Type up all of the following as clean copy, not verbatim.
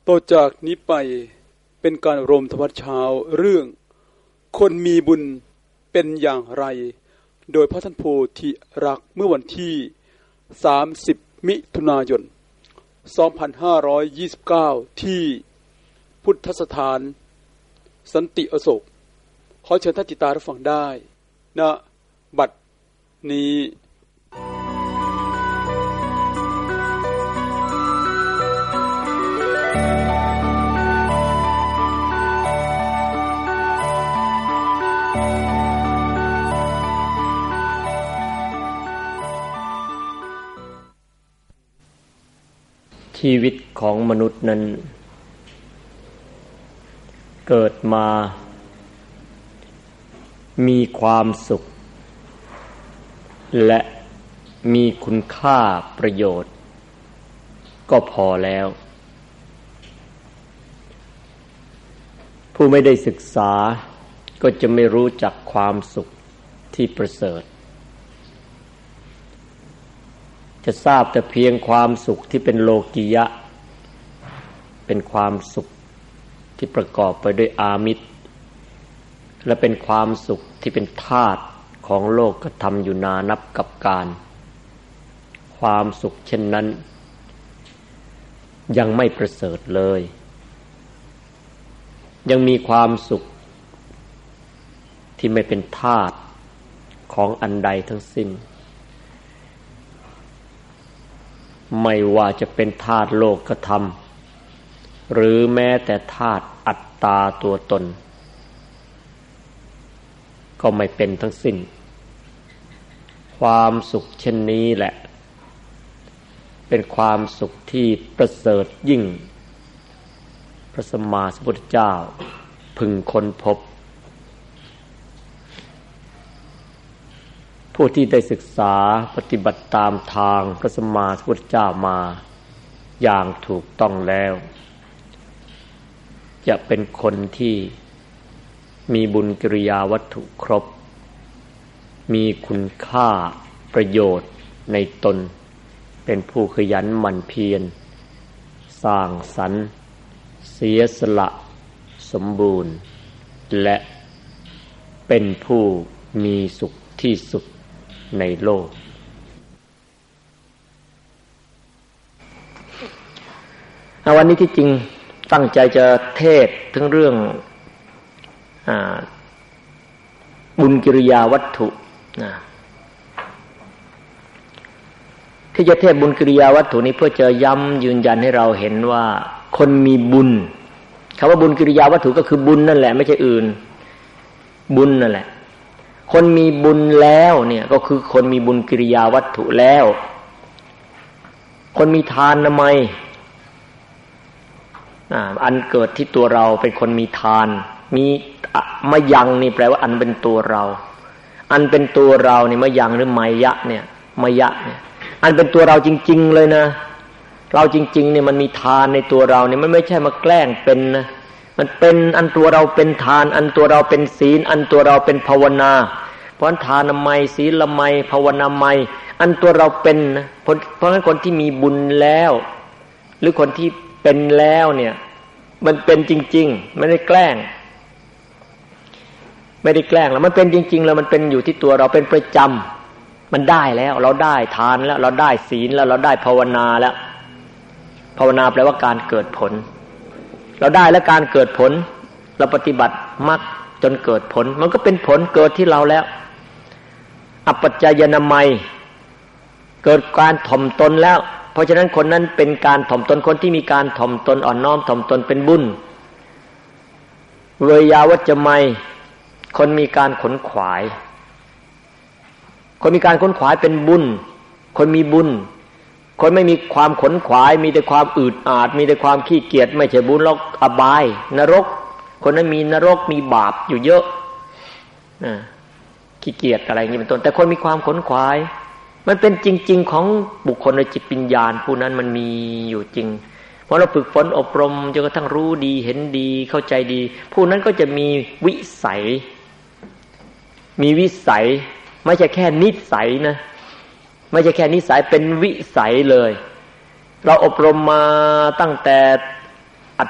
ต่อจากนี้ไปเป็นการรวมธรรมเช้าเรื่องคนมีบุญเป็นอย่างไรโดยพระท่านโพธิรักษ์เมื่อวันที่30มิถุนายน2529ที่พุทธสถานสันติอโศกขอเชิญท่านติดตามรับฟังได้ณบัดนี้ชีวิตของมนุษย์นั้นเกิดมามีความสุขและมีคุณค่าประโยชน์ก็พอแล้วผู้ไม่ได้ศึกษาก็จะไม่รู้จักความสุขที่ประเสริฐจะทราบแต่เพียงความสุขที่เป็นโลกิยะเป็นความสุขที่ประกอบไปด้วยอามิตรและเป็นความสุขที่เป็นธาตุของโลกกระทำอยู่นานับกับการความสุขเช่นนั้นยังไม่ประเสริฐเลยยังมีความสุขที่ไม่เป็นธาตุของอันใดทั้งสิ้นไม่ว่าจะเป็นธาตุโลกธรรมหรือแม้แต่ธาตุอัตตาตัวตนก็ไม่เป็นทั้งสิ้นความสุขเช่นนี้แหละเป็นความสุขที่ประเสริฐยิ่งพระสัมมาสัมพุทธเจ้าพึงค้นพบผู้ที่ได้ศึกษาปฏิบัติตามทางพระสัมมาสัมพุทธเจ้ามาอย่างถูกต้องแล้วจะเป็นคนที่มีบุญกิริยาวัตถุครบมีคุณค่าประโยชน์ในตนเป็นผู้ขยันหมั่นเพียรสร้างสรรค์เสียสละสมบูรณ์และเป็นผู้มีสุขที่สุดในโลกวันนี้ที่จริงตั้งใจจะเทศถึงเรื่องบุญกิริยาวัตถุที่จะเทศบุญกิริยาวัตถุนี้เพื่อจะย้ำยืนยันให้เราเห็นว่าคนมีบุญคำว่าบุญกิริยาวัตถุก็คือบุญนั่นแหละไม่ใช่อื่นบุญนั่นแหละคนมีบุญแล้วเนี่ยก็คือคนมีบุญกิริยาวัตถุแล้วคนมีทานนะมั้ยอันเกิดที่ตัวเราเป็นคนมีทานมีมะยังนี่แปลว่าอันเป็นตัวเราอันเป็นตัวเรานี่มะยังหรือมายะเนี่ยมายะเนี่ยอันเป็นตัวเราจริงๆเลยนะเราจริงๆเนี่ยมันมีทานในตัวเราเนี่ยมันไม่ใช่มาแกล้งเป็นนะมันเป็นอันตัวเราเป็นทานอันตัวเราเป็นศีลอันตัวเราเป็นภาวนาเพราะทานมัยศีลมัยภาวนามัยอันตัวเราเป็นนะเพราะฉะนั้นคนที่มีบุญแล้วหรือคนที่เป็นแล้วเนี่ยมันเป็นจริงๆไม่ได้แกล้งแล้วมันเป็นจริงๆแล้วมันเป็นอยู่ที่ตัวเราเป็นประจำมันได้แล้วเราได้ทานแล้วเราได้ศีลแล้วเราได้ภาวนาแล้วภาวนาแปลว่าการเกิดผลเราได้แล้วการเกิดผลเราปฏิบัติมรรคจนเกิดผลมันก็เป็นผลเกิดที่เราแล้วอัปปัจจายนามัยเกิดการถ่อมตนแล้วเพราะฉะนั้นคนนั้นเป็นการถ่อมตนคนที่มีการถ่อมตนอ่อนน้อมถ่อมตนเป็นบุญเวยาวัจจะมัยคนมีการขนขวายคนมีการขนขวายเป็นบุญคนมีบุญคนไม่มีความขนขวายมีแต่ความอืดอาดมีแต่ความขี้เกียจไม่ใช่บุญหรอกอบายนรกคนนั้นมีนรกมีบาปอยู่เยอะขี้เกียจอะไรอย่างนี้เป็นต้นแต่คนมีความขนขวายมันเป็นจริงๆของบุคคลในจิตวิญญาณผู้นั้นมันมีอยู่จริงเพราะเราฝึกฝนอบรมจนกระทั่งรู้ดีเห็นดีเข้าใจดีผู้นั้นก็จะมีวิสัยไม่ใช่แค่นิสัยนะไม่ใช่แค่นิสัยเป็นวิสัยเลยเราอบรมมาตั้งแต่ อั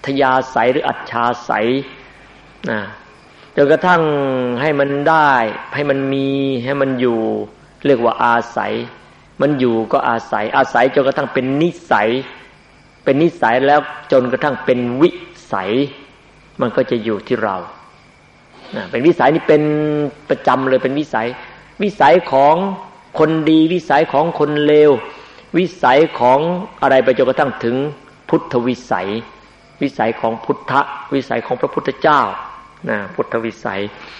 ธยาศัยหรืออัจฉาศัยจนกระทั่งให้มันได้ให้มันมีให้มันอยู่เรียกว่าอาศัยมันอยู่ก็อาศัยจนกระทั่งเป็นนิสัยแล้วจนกระทั่งเป็นวิสัยมันก็จะอยู่ที่เราเป็นวิสัยนี่เป็นประจำเลยเป็นวิสัยของคนดีวิสัยของคนเลววิสัยของอะไรไปจนกระทั่งถึงพุทธวิสัยวิสัยของพุทธวิสัยของพระพุทธเจ้าพุทธวิสัย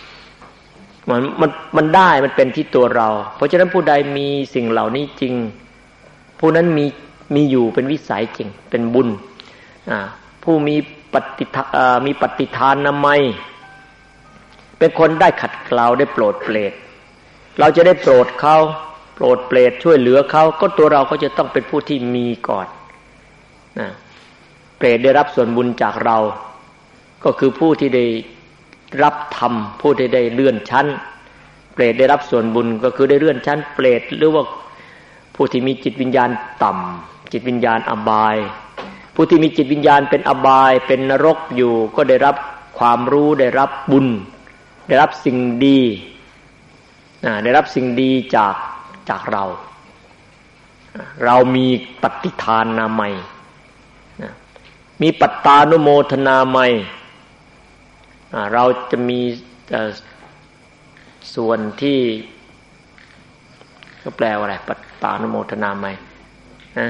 มันได้มันเป็นที่ตัวเราเพราะฉะนั้นผู้ใดมีสิ่งเหล่านี้จริงผู้นั้นมีอยู่เป็นวิสัยจริงเป็นบุญผู้มีปฏิทานนามัยเป็นคนได้ขัดเกลาได้โปรดเปรตเราจะได้โปรดเขาโปรดเปรตช่วยเหลือเขาก็ตัวเราก็จะต้องเป็นผู้ที่มีก่อนเปรตได้รับส่วนบุญจากเราก็คือผู้ที่ได้รับธรรมผู้ที่ได้เลื่อนชั้นเปรตได้รับส่วนบุญก็คือได้เลื่อนชั้นเปรตหรือว่าผู้ที่มีจิตวิญญาณต่ำจิตวิญญาณอบายผู้ที่มีจิตวิญญาณเป็นอบายเป็นนรกอยู่ก็ได้รับความรู้ได้รับบุญได้รับสิ่งดีได้รับสิ่งดีจากเรามีปฏิทานนามัยมีปัตตานุโมทนามัยเราจะมีส่วนที่ก็แปลว่าอะไรปัตตานุโมทนามัยนะ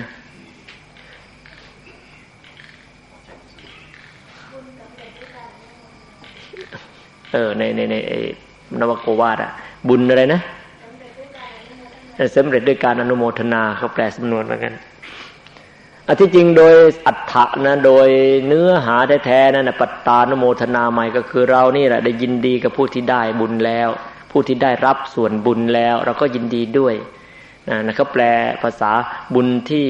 ในนวโกวาทบุญอะไรนะสำเร็จด้วยการอนุโมทนาเขาแปลสำนวนเหมือนกันที่จริงโดยอัฏฐะนะโดยเนื้อหาแท้ๆนั่นปัตตานุโมทนาใหม่ก็คือเรานี่แหละได้ยินดีกับผู้ที่ได้บุญแล้วผู้ที่ได้รับส่วนบุญแล้วเราก็ยินดีด้วยนะเขาแปลภาษาบุญที่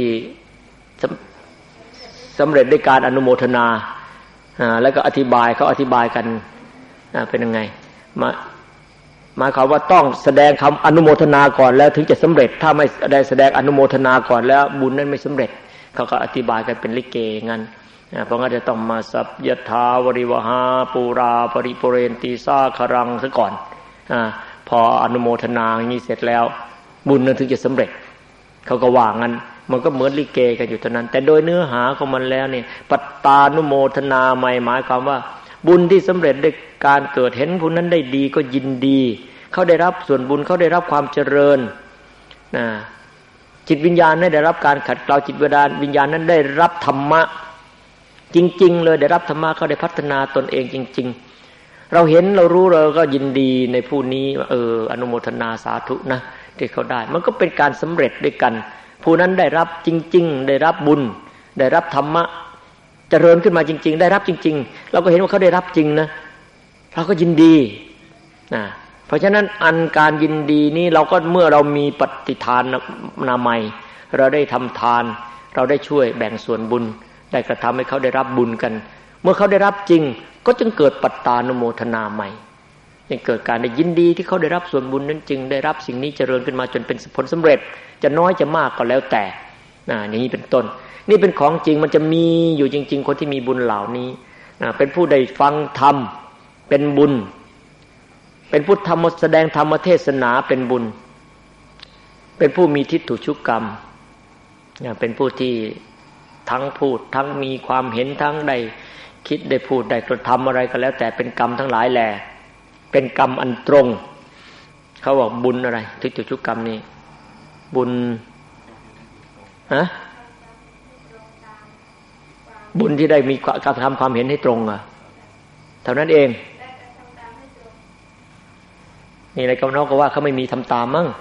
สำเร็จด้วยการอนุโมทนาแล้วก็อธิบายเขาอธิบายกันเป็นยังไงหมายความว่าต้องแสดงคำอนุโมทนาก่อนแล้วถึงจะสำเร็จถ้าไม่ได้แสดงอนุโมทนาก่อนแล้วบุญนั้นไม่สำเร็จเขาก็อธิบายกันเป็นลิเกงั้นเพราะงั้นจะต้องมาสัพยถาวริวหาปูราปริปุเรนติสาครังซะก่อนพออนุโมทนาอย่างนี้เสร็จแล้วบุญนั้นถึงจะสำเร็จเขาก็ว่างั้นมันก็เหมือนลิเกกันอยู่เท่านั้นแต่โดยเนื้อหาของมันแล้วเนี่ยปัตตานุโมทนาหมายความว่าบุญที่สำเร็จด้วยการเกิดเห็นผู้นั้นได้ดีก็ยินดีเขาได้รับส่วนบุญเขาได้รับความเจริญจิตวิญญาณได้รับการขัดเกลาจิตวิญญาณนั้นได้รับธรรมะจริงๆเลยได้รับธรรมะเขาได้พัฒนาตนเองจริงๆเราเห็นเรารู้เราก็ยินดีในผู้นี้อนุโมทนาสาธุนะที่เขาได้มันก็เป็นการสำเร็จด้วยกันผู้นั้นได้รับจริงๆได้รับบุญได้รับธรรมะเจริญขึ้นมาจริงๆได้รับจริงๆเราก็เห็นว่าเขาได้รับจริงนะเราก็ยินดีเพราะฉะนั้นอันการยินดีนี้เราก็เมื่อเรามีปฏิทานนามัยเราได้ทำทานเราได้ช่วยแบ่งส่วนบุญได้กระทำให้เขาได้รับบุญกันเมื่อเขาได้รับจริงก็จึงเกิดปัตตานุโมทนาใหม่จึงเกิดการได้ยินดีที่เขาได้รับส่วนบุญนั้นจึงได้รับสิ่งนี้เจริญขึ้นมาจนเป็นผลสำเร็จจะน้อยจะมากก็แล้วแต่อย่างนี้เป็นต้นนี่เป็นของจริงมันจะมีอยู่จริงๆคนที่มีบุญเหล่านี้เป็นผู้ได้ฟังธรรมเป็นบุญเป็นผู้ธรรมแสดงธรรมเทศนาเป็นบุญเป็นผู้มีทิฏฐุชุกกรรมเป็นผู้ที่ทั้งพูดทั้งมีความเห็นทั้งได้คิดได้พูดได้กระทำอะไรก็แล้วแต่เป็นกรรมทั้งหลายแหละเป็นกรรมอันตรงเขาบอกบุญอะไรทิฏฐุชุกกรรมนี่บุญบุญที่ได้มีการทำความเห็นให้ตรงเท่านั้นเองนี่อะไรก็นอกก็ว่าเขาไม่มีทำตามมั้ง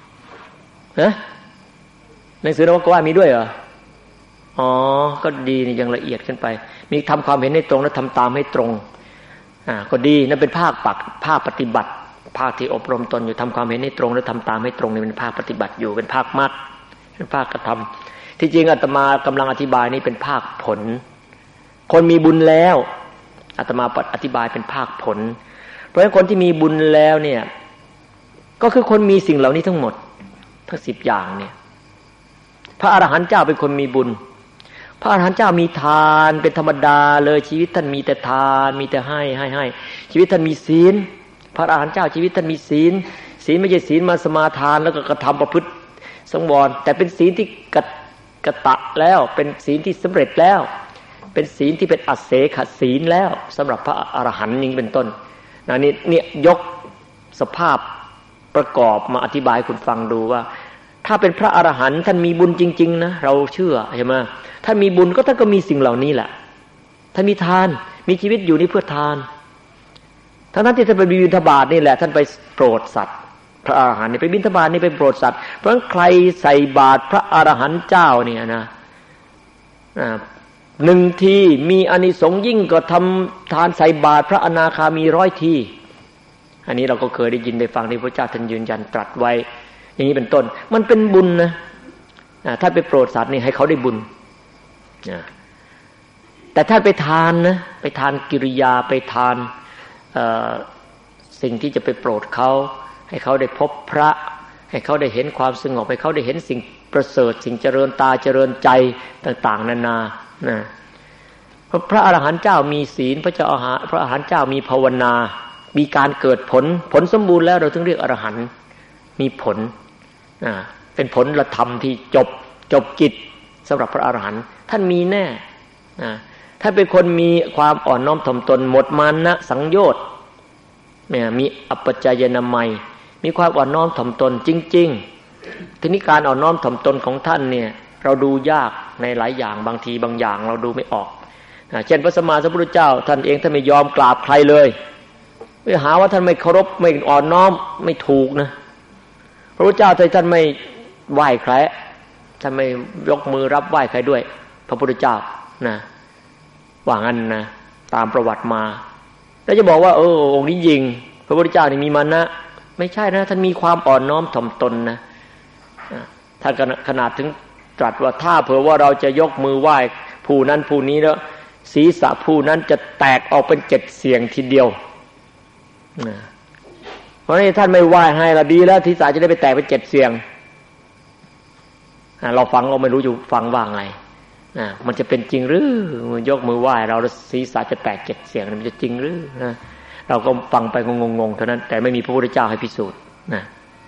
หนังสือนวกว่ามีด้วยเหรอก็ดีนี่ยังละเอียดขึ้นไปมีทำความเห็นให้ตรงและทำตามให้ตรงก็ดีนั่นเป็นภาคปฏิบัติภาคที่อบรมตนอยู่ทำความเห็นให้ตรงและทำตามให้ตรงนี่เป็นภาคปฏิบัติอยู่เป็นภาคมรรคเป็นภาคกระทำที่จริงอาตมากำลังอธิบายนี่เป็นภาคผลคนมีบุญแล้วอาตมาอธิบายเป็นภาคผลเพราะฉะนั้นคนที่มีบุญแล้วเนี่ยก็คือคนมีสิ่งเหล่านี้ทั้งหมดทั้ง10อย่างเนี่ยพระอรหันต์เจ้าเป็นคนมีบุญพระอรหันต์เจ้ามีทานเป็นธรรมดาเลยชีวิตท่านมีแต่ทานมีแต่ให้ชีวิตท่านมีศีลพระอรหันต์เจ้าชีวิตท่านมีศีลไม่ใช่ศีลมาสมาทานแล้วก็กระทำประพฤติสังวรแต่เป็นศีลที่กตะแล้วเป็นศีลที่สำเร็จแล้วเป็นศีลที่เป็นอัสเสขศีลแล้วสำหรับพระอรหันต์นี้เป็นต้นนี่ยกสภาพประกอบมาอธิบายให้คุณฟังดูว่าถ้าเป็นพระอรหันต์ท่านมีบุญจริงๆนะเราเชื่อใช่ไหมท่านมีบุญก็ท่านก็มีสิ่งเหล่านี้แหละท่านมีทานมีชีวิตอยู่นี่เพื่อทานทั้งที่ท่านไปบิณฑบาตนี่แหละท่านไปโปรดสัตว์พระอรหันต์นี่ไปบิณฑบาตนี่ไปโปรดสัตว์เพราะฉะนั้นใครใส่บาตรพระอรหันต์เจ้าเนี่ยนะหนึ่งทีมีอานิสงส์ยิ่งกว่าทำทานใส่บาตรพระอนาคามี100 ทีอันนี้เราก็เคยได้ยินได้ฟังที่พระเจ้าท่านยืนยันตรัสไว้อย่างนี้เป็นต้นมันเป็นบุญนะถ้าไปโปรดสัตว์นี่ให้เขาได้บุญแต่ถ้าไปทานนะไปทานกิริยาไปทานสิ่งที่จะไปโปรดเขาให้เขาได้พบพระให้เขาได้เห็นความสงบให้เขาได้เห็นสิ่งประเสริฐสิ่งเจริญตาเจริญใจต่างๆนานานะพระอรหันต์เจ้ามีศีลพระอรหันต์เจ้ามีภาวนามีการเกิดผลสมบูรณ์แล้วเราถึงเรียกอรหันต์มีผลเป็นผลละธรรมที่จบกิจสำหรับพระอรหันต์ท่านมีแน่ถ้าเป็นคนมีความอ่อนน้อมถ่อมตนหมดมานะสังโยชน์เนี่ยมีอัปปจายนามัยมีความอ่อนน้อมถ่อมตนจริงๆทีนี้การอ่อนน้อมถ่อมตนของท่านเนี่ยเราดูยากในหลายอย่างบางทีบางอย่างเราดูไม่ออกเช่นพระสัมมาสัมพุทธเจ้าท่านเองท่านไม่ยอมกราบใครเลยไปหาว่าท่านไม่เคารพไม่อ่อนน้อมไม่ถูกนะพระพุทธเจ้าท่านไม่ไหว้ใครท่านไม่ยกมือรับไหว้ใครด้วยพระพุทธเจ้านะว่างั้นนะตามประวัติมาแล้วจะบอกว่าองค์นี้ยิงพระพุทธเจ้านี่มีมานะไม่ใช่นะท่านมีความอ่อนน้อมถ่อมตนนะท่านขนาดถึงตรัสว่าถ้าเผื่อว่าเราจะยกมือไหว้ผู้นั้นผู้นี้แล้วศีรษะผู้นั้นจะแตกออกเป็น7 เสียงทีเดียวเพราะนี่ท่านไม่ไหว้ให้ละดีแล้วศีรษะจะได้ไปแตกเป็น7 เสียงเราฟังเราไม่รู้อยู่ฟังว่าไงมันจะเป็นจริงหรือยกมือไหว้เราศีรษะจะแตก7 เสียงมันจะจริงหรือนะเราก็ฟังไปงงๆเท่านั้นแต่ไม่มีพระพุทธเจ้าให้พิสูจน์นะ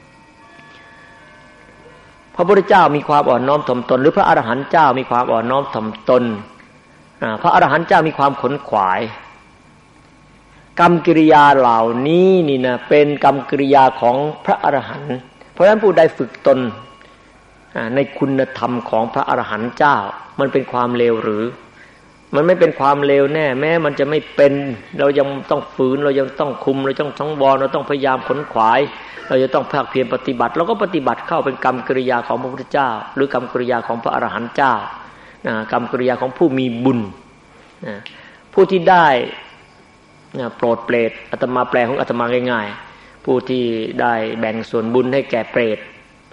พระพุทธเจ้ามีความอ่อนน้อมถ่อมตนหรือพระอรหันต์เจ้ามีความอ่อนน้อมถ่อมตนพระอรหันต์เจ้ามีความขนขวายกรรมกิริยาเหล่านี้นี่นะเป็นกรรมกิริยาของพระอรหันต์เพราะฉะนั้นผู้ใดฝึกตนในคุณธรรมของพระอรหันต์เจ้ามันเป็นความเลวหรือมันไม่เป็นความเลวแน่แม้มันจะไม่เป็นเรายังต้องฝืนเรายังต้องคุมเราต้องสังวรเราต้องพยายามขนขวายเราจะต้องภาคเพียรปฏิบัติเราก็ปฏิบัติเข้าเป็นกรรมกิริยาของพระพุทธเจ้าหรือกรรมกิริยาของพระอรหันต์เจ้ากรรมกิริยาของผู้มีบุญผู้ที่ได้โปรดเปรตอาตมาแปลของอาตมาง่ายๆผู้ที่ได้แบ่งส่วนบุญให้แก่เปรต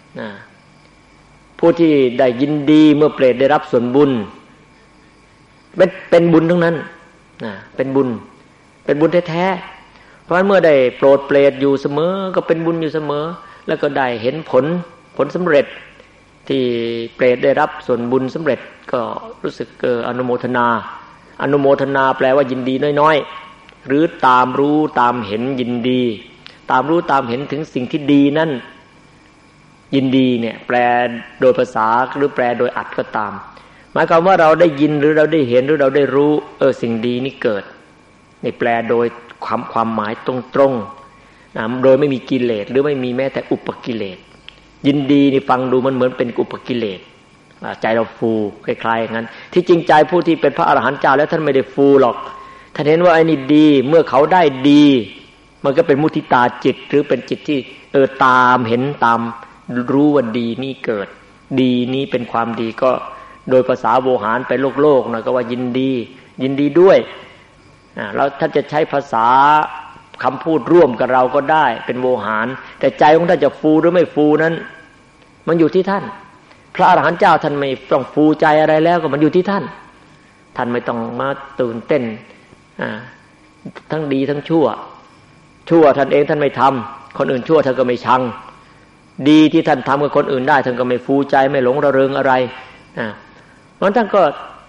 ผู้ที่ได้ยินดีเมื่อเปรตได้รับส่วนบุญเป็นบุญทั้งนั้นเป็นบุญแท้ๆเพราะฉะนั้นเมื่อได้โปรดเปรตอยู่เสมอก็เป็นบุญอยู่เสมอแล้วก็ได้เห็นผลสำเร็จที่เปรตได้รับส่วนบุญสำเร็จก็รู้สึกอนุโมทนาแปลว่ายินดีน้อยๆหรือตามรู้ตามเห็นยินดีตามรู้ตามเห็นถึงสิ่งที่ดีนั่นยินดีเนี่ยแปลโดยภาษาหรือแปลโดยอัตถ์ก็ตามหมายความว่าเราได้ยินหรือเราได้เห็นหรือเราได้รู้สิ่งดีนี้เกิดนี่แปลโดยความหมายตรงๆโดยไม่มีกิเลสหรือไม่มีแม้แต่อุปกิเลสยินดีนี่ฟังดูมันเหมือนเป็นอุปกิเลสใจเราฟูคล้ายๆอย่างนั้นที่จริงใจผู้ที่เป็นพระอรหันต์เจ้าแล้วท่านไม่ได้ฟูหรอกท่านเห็นว่าไอ้นี่ดีเมื่อเขาได้ดีมันก็เป็นมุทิตาจิตหรือเป็นจิตที่ตามเห็นตามรู้ว่าดีนี่เกิดดีนี้เป็นความดีก็โดยภาษาโวหารไปโลกหน่อยก็ว่ายินดีด้วยแล้วท่านจะใช้ภาษาคำพูดร่วมกับเราก็ได้เป็นโวหารแต่ใจของท่านจะฟูหรือไม่ฟูนั้นมันอยู่ที่ท่านพระอรหันต์เจ้าท่านไม่ต้องฟูใจอะไรแล้วก็มันอยู่ที่ท่านไม่ต้องมาตื่นเต้นทั้งดีทั้งชั่วท่านเองท่านไม่ทำคนอื่นชั่วท่านก็ไม่ชังดีที่ท่านทำกับคนอื่นได้ท่านก็ไม่ฟูใจไม่หลงระเริงอะไรเพราะท่านก็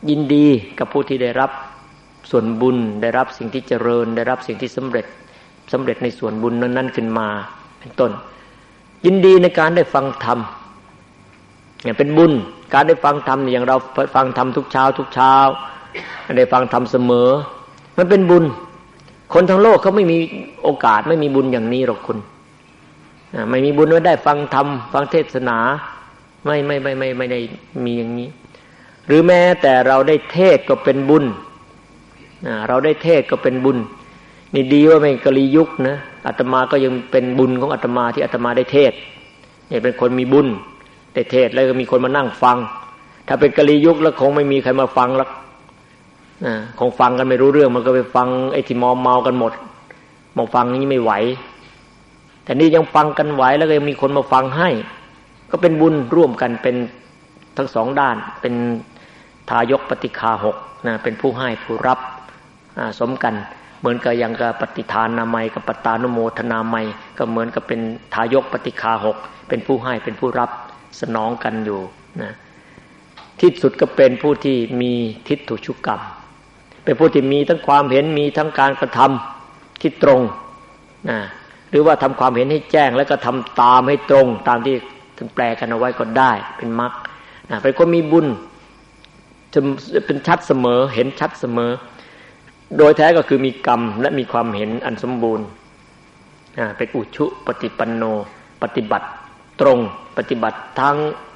ยินดีกับผู้ที่ได้รับส่วนบุญได้รับสิ่งที่เจริญได้รับสิ่งที่สำเร็จในส่วนบุญนั้นขึ้นมาเป็นต้นยินดีในการได้ฟังธรรมเนี่ยเป็นบุญการได้ฟังธรรมอย่างเราฟังธรรมทุกเช้าได้ฟังธรรมเสมอมันเป็นบุญคนทั้งโลกเขาไม่มีโอกาสไม่มีบุญอย่างนี้หรอกคุณไม่มีบุญว่าได้ฟังธรรมฟังเทศนาไม่ได้มีอย่างนี้หรือแม้แต่เราได้เทศก็เป็นบุญเราได้เทศก็เป็นบุญนี่ดีว่าไม่กะลียุคนะอาตมาก็ยังเป็นบุญของอาตมาที่อาตมาได้เทศนี่เป็นคนมีบุญได้เทศแล้วก็มีคนมานั่งฟังถ้าเป็นกะลียุคแล้วคงไม่มีใครมาฟังแล้วคงฟังกันไม่รู้เรื่องมันก็ไปฟังไอ้ที่เมากันหมดมาฟังนี้ไม่ไหวแต่นี่ยังฟังกันไหวแล้วก็ยังมีคนมาฟังให้ก็เป็นบุญร่วมกันเป็นทั้งสองด้านเป็นทายกปฏิฆาหกนะเป็นผู้ให้ผู้รับสมกันเหมือนกับอย่างกับปฏิทานามัยกับปตานุโมทนามัยก็เหมือนกับเป็นทายกปฏิฆาหกเป็นผู้ให้เป็นผู้รับสนองกันอยู่นะที่สุดก็เป็นผู้ที่มีทิฏฐุชุกรรมเป็นผู้ที่มีทั้งความเห็นมีทั้งการกระทำที่ตรงนะหรือว่าทำความเห็นให้แจ้งแล้วก็ทำตามให้ตรงตามที่ท่านแปลกันเอาไว้ก็ได้เป็นมรรคนะเป็นคนมีบุญจะเป็นชัดเสมอเห็นชัดเสมอโดยแท้ก็คือมีกรรมและมีความเห็นอันสมบูรณ์เป็นอุชุปฏิปันโนปฏิบัติตรงปฏิบัติทั้ง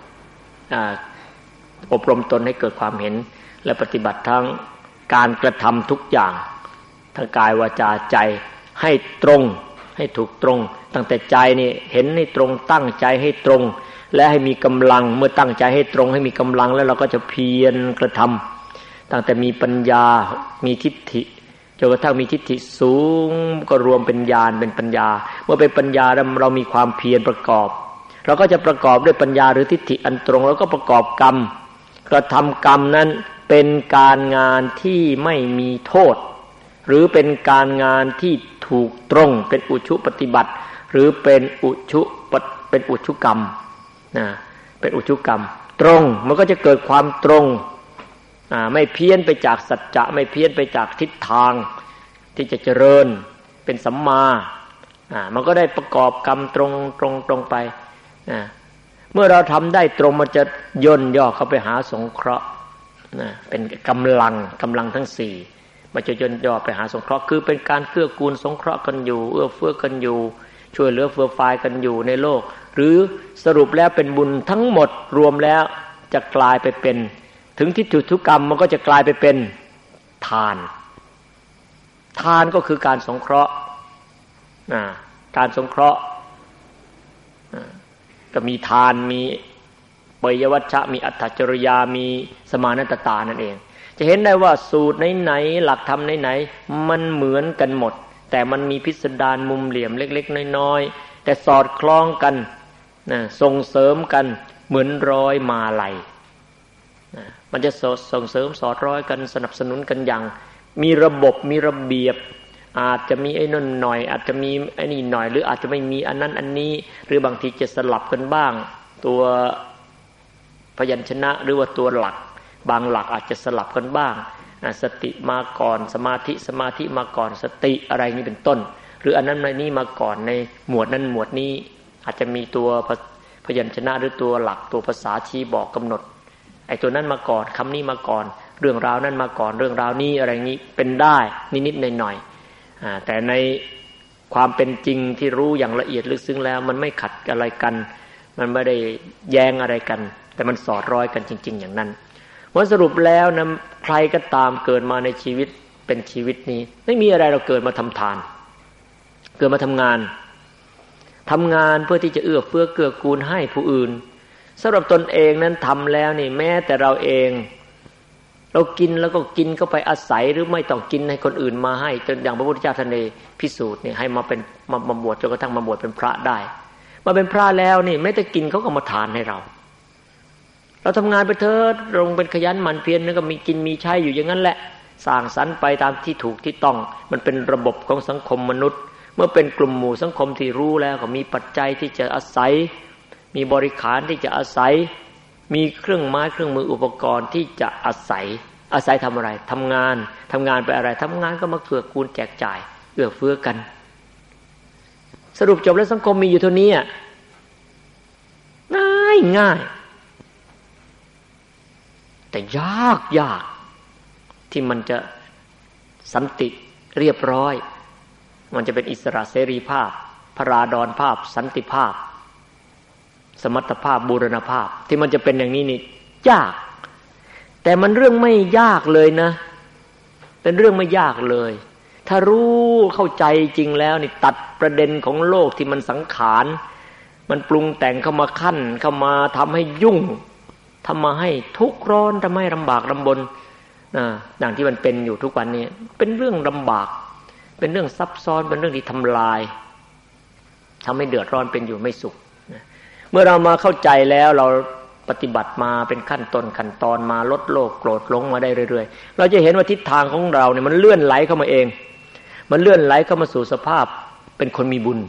อบรมตนให้เกิดความเห็นและปฏิบัติทั้งการกระทำทุกอย่างทั้งกายวาจาใจให้ตรงให้ถูกตรงตั้งแต่ใจนี่เห็นให้ตรงตั้งใจให้ตรงและให้มีกำลังเมื่อตั้งใจให้ตรงให้มีกำลังแล้วเราก็จะเพียรกระทำตั้งแต่มีปัญญามีทิฏฐิจนกระทั่งมีทิฏฐิสูงก็รวมเป็นญาณเป็นปัญญาเมื่อเป็นปัญญาแล้วเรามีความเพียรประกอบเราก็จะประกอบด้วยปัญญาหรือทิฏฐิอันตรงแล้วก็ประกอบกรรมกระทำกรรมนั้นเป็นการงานที่ไม่มีโทษหรือเป็นการงานที่ถูกตรงเป็นอุชุปฏิบัติหรือเป็นอุชุกรรมนะเป็นอุชุกรรมตรงมันก็จะเกิดความตรงไม่เพี้ยนไปจากสัจจะไม่เพี้ยนไปจากทิศทางที่จะเจริญเป็นสัมมามันก็ได้ประกอบกรรมตรงไปเมื่อเราทำได้ตรงมันจะย่นย่อเข้าไปหาสงเคราะห์เป็นกำลังทั้งสี่มันจะย่นย่อไปหาสงเคราะห์คือเป็นการเกื้อกูลสงเคราะห์กันอยู่เอื้อเฟื้อกันอยู่ช่วยเหลือเฟื่อฟายกันอยู่ในโลกหรือสรุปแล้วเป็นบุญทั้งหมดรวมแล้วจะกลายไปเป็นถึงทิฏฐุกรรมมันก็จะกลายไปเป็นทานก็คือการสงเคราะห์การสงเคราะห์ก็มีทานมีปยวัชชะมีอัตถจริยามีสมานตตานั่นเองจะเห็นได้ว่าสูตรไหนๆหลักธรรมไหนๆมันเหมือนกันหมดแต่มันมีพิสดารมุมเหลี่ยมเล็กๆน้อยๆแต่สอดคล้องกันส่งเสริมกันเหมือนร้อยมาลัยมันจะส่งเสริมสอดร้อยกันสนับสนุนกันอย่างมีระบบมีระเบียบอาจจะมีไอ้นั่นหน่อยอาจจะมีไอ้นี่หน่อยหรืออาจจะไม่มีอันนั้นอันนี้หรือบางทีจะสลับกันบ้างตัวพยัญชนะหรือว่าตัวหลักบางหลักอาจจะสลับกันบ้างสติมาก่อนสมาธิมาก่อนสติอะไรนี้เป็นต้นหรืออันนั้นในนี้มาก่อนในหมวดนั้นหมวดนี้อาจจะมีตัวพยัญชนะหรือตัวหลักตัวภาษาชี้บอกกำหนดไอ้ตัวนั้นมาก่อนคำนี้มาก่อนเรื่องราวนั้นมาก่อนเรื่องราวนี้อะไรนี้เป็นได้นิดๆหน่อยๆแต่ในความเป็นจริงที่รู้อย่างละเอียดลึกซึ้งแล้วมันไม่ขัดอะไรกันมันไม่ได้แย้งอะไรกันแต่มันสอดร้อยกันจริงๆอย่างนั้นว่าสรุปแล้วนะใครก็ตามเกิดมาในชีวิตเป็นชีวิตนี้ไม่มีอะไรเราเกิดมาทำทานเกิดมาทำงานเพื่อที่จะเอื้อเฟื้อเกื้อกูลให้ผู้อื่นสำหรับตนเองนั้นทำแล้วนี่แม้แต่เราเองเรากินแล้วก็กินเข้าไปอาศัยหรือไม่ต้องกินให้คนอื่นมาให้จนอย่างพระพุทธเจ้าท่านได้พิสูจน์เนี่ยให้มาเป็นมาบวชจนกระทั่งมาบวชเป็นพระได้มาเป็นพระแล้วนี่แม้แต่กินเขาก็มาทานให้เราทำงานไปเถิดลงเป็นขยันหมั่นเพียรแล้วก็มีกินมีใช้อยู่อย่างนั้นแหละสร้างสรรค์ไปตามที่ถูกที่ต้องมันเป็นระบบของสังคมมนุษย์เมื่อเป็นกลุ่มหมู่สังคมที่รู้แล้วก็มีปัจจัยที่จะอาศัยมีบริขารที่จะอาศัยมีเครื่องไม้เครื่องมืออุปกรณ์ที่จะอาศัยอาศัยทำอะไรทำงานไปอะไรทำงานก็มาเกื้อกูลแจกจ่ายเอื้อเฟื้อกันสรุปจบแล้วสังคมมีอยู่เท่านี้ง่ายแต่ยากที่มันจะสันติเรียบร้อยมันจะเป็นอิสระเสรีภาพพราดรภาพสันติภาพสมรรถภาพบูรณภาพที่มันจะเป็นอย่างนี้นี่ยากแต่มันเรื่องไม่ยากเลยนะเป็นเรื่องไม่ยากเลยถ้ารู้เข้าใจจริงแล้วนี่ตัดประเด็นของโลกที่มันสังขารมันปรุงแต่งเข้ามาขั้นเข้ามาทำให้ยุ่งทำมาให้ทุกข์ร้อนทำให้ลำบากลำบนอย่างที่มันเป็นอยู่ทุกวันนี้เป็นเรื่องลำบากเป็นเรื่องซับซ้อนเป็นเรื่องที่ทำลายทำให้เดือดร้อนเป็นอยู่ไม่สุขเมื่อเรามาเข้าใจแล้วเราปฏิบัติมาเป็นขั้นตอนมาลดโลภโกรธหลงมาได้เรื่อยๆเราจะเห็นว่าทิศทางของเราเนี่ยมันเลื่อนไหลเข้ามาเองมันเลื่อนไหลเข้ามาสู่สภาพเป็นคนมีบุญ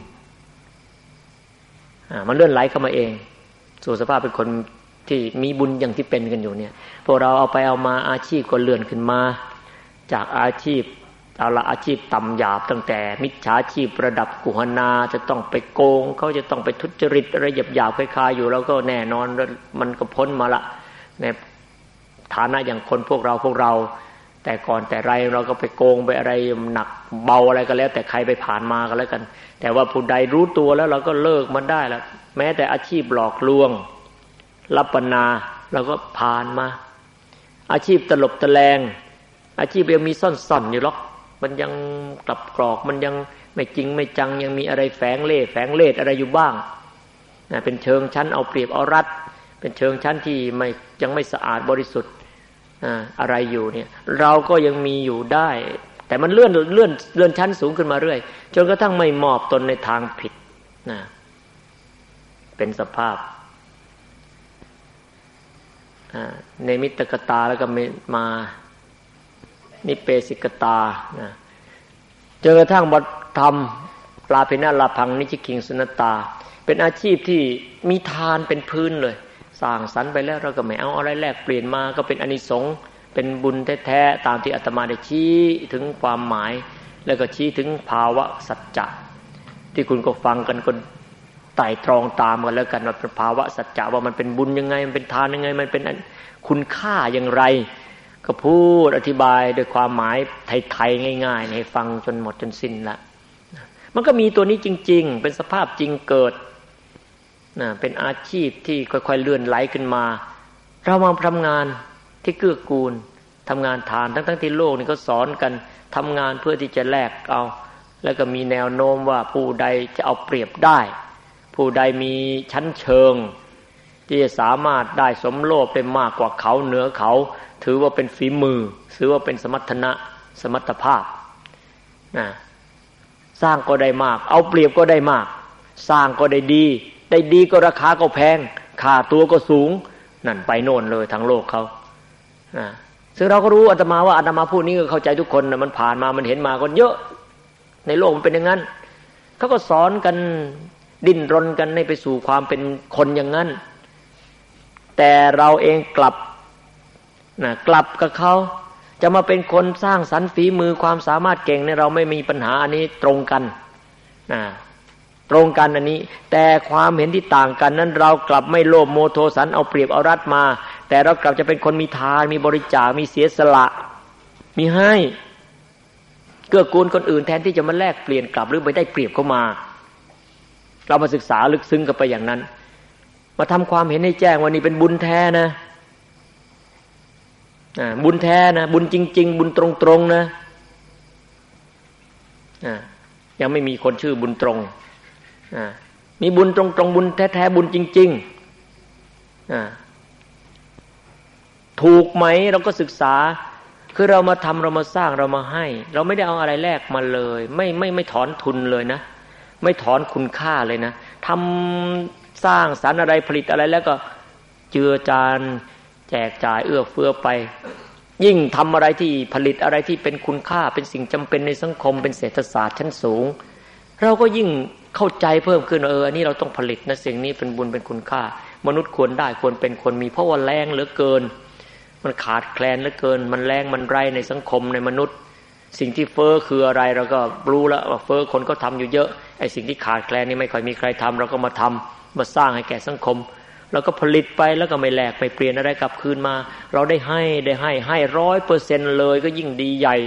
มันเลื่อนไหลเข้ามาเองสู่สภาพเป็นคนที่มีบุญอย่างที่เป็นกันอยู่เนี่ยพวกเราเอาไปเอามาอาชีพก็เลื่อนขึ้นมาจากอาชีพอาชีพต่ำหยาบตั้งแต่มิจฉาชีพระดับกุหนาจะต้องไปโกงเขาจะต้องไปทุจริตอะไรหยาบๆคล้ายๆอยู่แล้วก็แน่นอนมันก็พ้นมาละในฐานะอย่างคนพวกเราแต่ก่อนแต่ไรเราก็ไปโกงไปอะไรหนักเบาอะไรก็แล้วแต่ใครไปผ่านมาก็แล้วกันแต่ว่าผู้ใดรู้ตัวแล้วเราก็เลิกมันได้แล้วแม้แต่อาชีพหลอกลวงลัปนาเราก็ผ่านมาอาชีพตลบตะแลงอาชีพยังมีซ่อนๆอยู่หรอกมันยังกลับกรอกมันยังไม่จริงไม่จังยังมีอะไรแฝงเล่ห์อะไรอยู่บ้างเป็นเชิงชั้นเอาเปรียบเอารัดเป็นเชิงชั้นที่ยังไม่สะอาดบริสุทธิ์อะไรอยู่เนี่ยเราก็ยังมีอยู่ได้แต่มันเลื่อนชั้นสูงขึ้นมาเรื่อยจนกระทั่งไม่มอบตนในทางผิดเป็นสภาพในมิตรกตาแล้วก็มานิเปสิกตาจนกระทั่งบัตธรรมลาเพนะลาพังนิจิกิงสุนตาเป็นอาชีพที่มีทานเป็นพื้นเลยสร้างสรรค์ไปแล้วเราก็ไม่เอาอะไรแลกเปลี่ยนมาก็เป็นอานิสงส์เป็นบุญแท้ๆตามที่อาตมาได้ชี้ถึงความหมายแล้วก็ชี้ถึงภาวะสัจจะที่คุณก็ฟังกันก็ไต่ตรองตามกันแล้วกันว่าเป็นภาวะสัจจะว่ามันเป็นบุญยังไงมันเป็นทานยังไงมันเป็นคุณค่าอย่างไรก็พูดอธิบายโดยความหมายไทยๆง่ายๆให้ฟังจนหมดจนสิ้นละมันก็มีตัวนี้จริงๆเป็นสภาพจริงเกิดเป็นอาชีพที่ค่อยๆเลื่อนไหลขึ้นมาเรามาทำงานที่เกื้อกูลทำงานทานทั้งที่โลกนี่ก็สอนกันทำงานเพื่อที่จะแลกเอาแล้วก็มีแนวโน้มว่าผู้ใดจะเอาเปรียบได้ผู้ใดมีชั้นเชิงที่จะสามารถได้สมโลภได้มากกว่าเขาเหนือเขาถือว่าเป็นฝีมือถือว่าเป็นสมรรถภาพสร้างก็ได้มากเอาเปรียบก็ได้มากสร้างก็ได้ดีก็ราคาก็แพงค่าตัวก็สูงนั่นไปโน่นเลยทั้งโลกเขาซึ่งเราก็รู้อาตมาพูดนี้ก็เข้าใจทุกคนนะมันผ่านมามันเห็นมาคนเยอะในโลกมันเป็นอย่างนั้นเขาก็สอนกันดิ้นรนกันให้ไปสู่ความเป็นคนอย่างนั้นแต่เราเองกลับกับเขาจะมาเป็นคนสร้างสรรค์ฝีมือความสามารถเก่งเนี่ยเราไม่มีปัญหาอันนี้ตรงกันอันนี้แต่ความเห็นที่ต่างกันนั้นเรากลับไม่โลภโมโทสันเอาเปรียบเอารัดมาแต่เรากลับจะเป็นคนมีทานมีบริจาคมีเสียสละมีให้เกื้อกูลคนอื่นแทนที่จะมาแลกเปลี่ยนกลับหรือไปได้เปรียบเข้ามาเรามาศึกษาลึกซึ้งกันไปอย่างนั้นมาทำความเห็นให้แจ้งว่านี่เป็นบุญแท้นะบุญแท้นะบุญจริงๆบุญตรงๆนะยังไม่มีคนชื่อบุญตรงมีบุญตรงๆบุญแท้ๆบุญจริงๆถูกไหมเราก็ศึกษาคือเรามาทำเรามาสร้างเรามาให้เราไม่ได้เอาอะไรแลกมาเลยไม่ถอนทุนเลยนะไม่ถอนคุณค่าเลยนะทำสร้างสรรค์อะไรผลิตอะไรแล้วก็เจือจานแจกจ่ายเอื้อเฟื้อไปยิ่งทำอะไรที่ผลิตอะไรที่เป็นคุณค่าเป็นสิ่งจำเป็นในสังคมเป็นเศรษฐศาสตร์ชั้นสูงเราก็ยิ่งเข้าใจเพิ่มขึ้นอันนี้เราต้องผลิตนะสิ่งนี้เป็นบุญเป็นคุณค่ามนุษย์ควรได้ควรเป็นควรมีเพราะว่าแรงเหลือเกินมมันขาดแคลนเหลือเกินมันแรงมันไรในสังคมในมนุษย์สิ่งที่เฟ้อคืออะไรเราก็รู้แล้วว่าเฟ้อคนก็ทำอยู่เยอะไอ้สิ่งที่ขาดแคลนนี่ไม่ค่อยมีใครทำเราก็มาทำมาสร้างให้แก่สังคมเราก็ผลิตไปแล้วก็ไม่แลกไม่เปลี่ยนอะไรกลับคืนมาเราได้ให้ 100% เลยก็ยิ่งดีใหญ่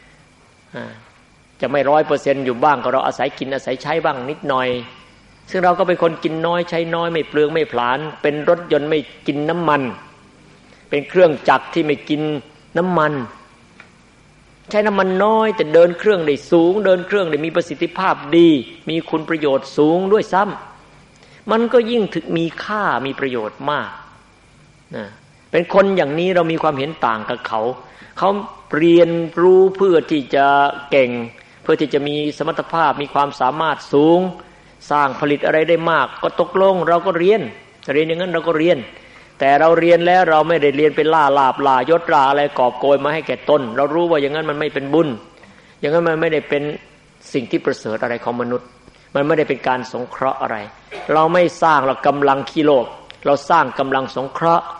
จะไม่ 100% อยู่บ้างก็เราอาศัยกินอาศัยใช้บ้างนิดหน่อยซึ่งเราก็เป็นคนกินน้อยใช้น้อยไม่เปลืองไม่ผลาญเป็นรถยนต์ไม่กินน้ำมันเป็นเครื่องจักรที่ไม่กินน้ำมันใช้น้ำมันน้อยแต่เดินเครื่องได้สูงเดินเครื่องได้มีประสิทธิภาพดีมีคุณประโยชน์สูงด้วยซ้ำมันก็ยิ่งถึงมีค่ามีประโยชน์มากนะเป็นคนอย่างนี้เรามีความเห็นต่างกับเขาเรียนรู้เพื่อที่จะเก่งเพื่อที่จะมีสมรรถภาพมีความสามารถสูงสร้างผลิตอะไรได้มากก็ตกลงเราก็เรียนอย่างนั้นเราก็เรียนแต่เราเรียนแล้วเราไม่ได้เรียนเป็นล่าลาบล่ายศราอะไรกอบโกยมาให้แก่ตนเรารู้ว่าอย่างนั้นมันไม่เป็นบุญอย่างนั้นมันไม่ได้เป็นสิ่งที่ประเสริฐอะไรของมนุษย์มันไม่ได้เป็นการสงเคราะห์อะไรเราไม่สร้างเรากำลังขี้โลภเราสร้างกำลังสงเคราะห์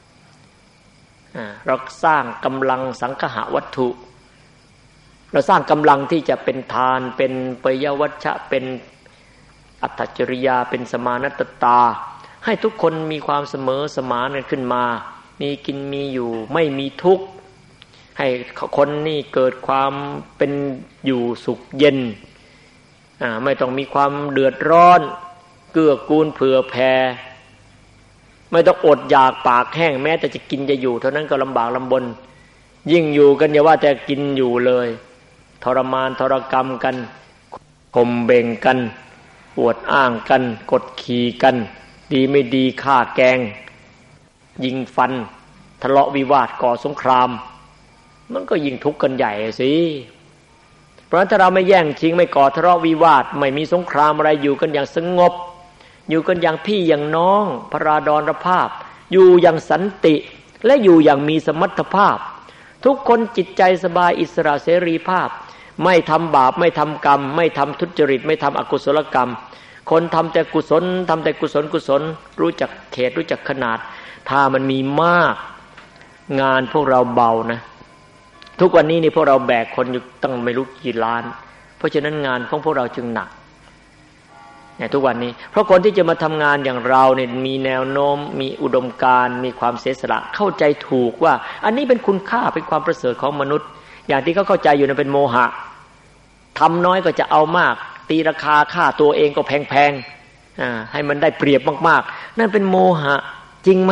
เราสร้างกำลังสังคหวัตถุเราสร้างกำลังที่จะเป็นทานเป็นปยวัชชะเป็นอัตถจริยาเป็นสมานัตตาให้ทุกคนมีความเสมอสมานกันขึ้นมามีกินมีอยู่ไม่มีทุกข์ให้คนนี่เกิดความเป็นอยู่สุขเย็นไม่ต้องมีความเดือดร้อนเกื้อกูลเผื่อแผ่ไม่ต้องอดอยากปากแห้งแม้แต่จะกินจะอยู่เท่านั้นก็ลำบากลำบนยิ่งอยู่กันอย่าว่าแต่กินอยู่เลยทรมานทรกรรมกันข่มเบ่งกันอวดอ้างกันกดขี่กันดีไม่ดีฆ่าแกงยิงฟันทะเลาะวิวาทก่อสงครามมันก็ยิ่งทุกข์กันใหญ่สิเพราะฉะนั้นถ้าเราไม่แย่งชิงไม่ก่อทะเลาะวิวาทไม่มีสงครามอะไรอยู่กันอย่างสงบอยู่กันอย่างพี่อย่างน้องพระราดรภาพอยู่อย่างสันติและอยู่อย่างมีสมรรถภาพทุกคนจิตใจสบายอิสระเสรีภาพไม่ทำบาปไม่ทำกรรมไม่ทำทุจริตไม่ทำอกุศลกรรมคนทำแต่กุศลทำแต่กุศลรู้จักเขตรู้จักขนาดถ้ามันมีมากงานพวกเราเบานะทุกวันนี้นี่พวกเราแบกคนอยู่ตั้งไม่รู้กี่ล้านเพราะฉะนั้นงานของพวกเราจึงหนักเนี่ยทุกวันนี้เพราะคนที่จะมาทำงานอย่างเราเนี่ยมีแนวโน้มมีอุดมการณ์มีความเสียสละเข้าใจถูกว่าอันนี้เป็นคุณค่าเป็นความประเสริฐของมนุษย์อย่างที่เขาเข้าใจอยู่นั้นเป็นโมหะทำน้อยก็จะเอามากตีราคาค่าตัวเองก็แพงๆให้มันได้เปรียบมากๆนั่นเป็นโมหะจริงไหม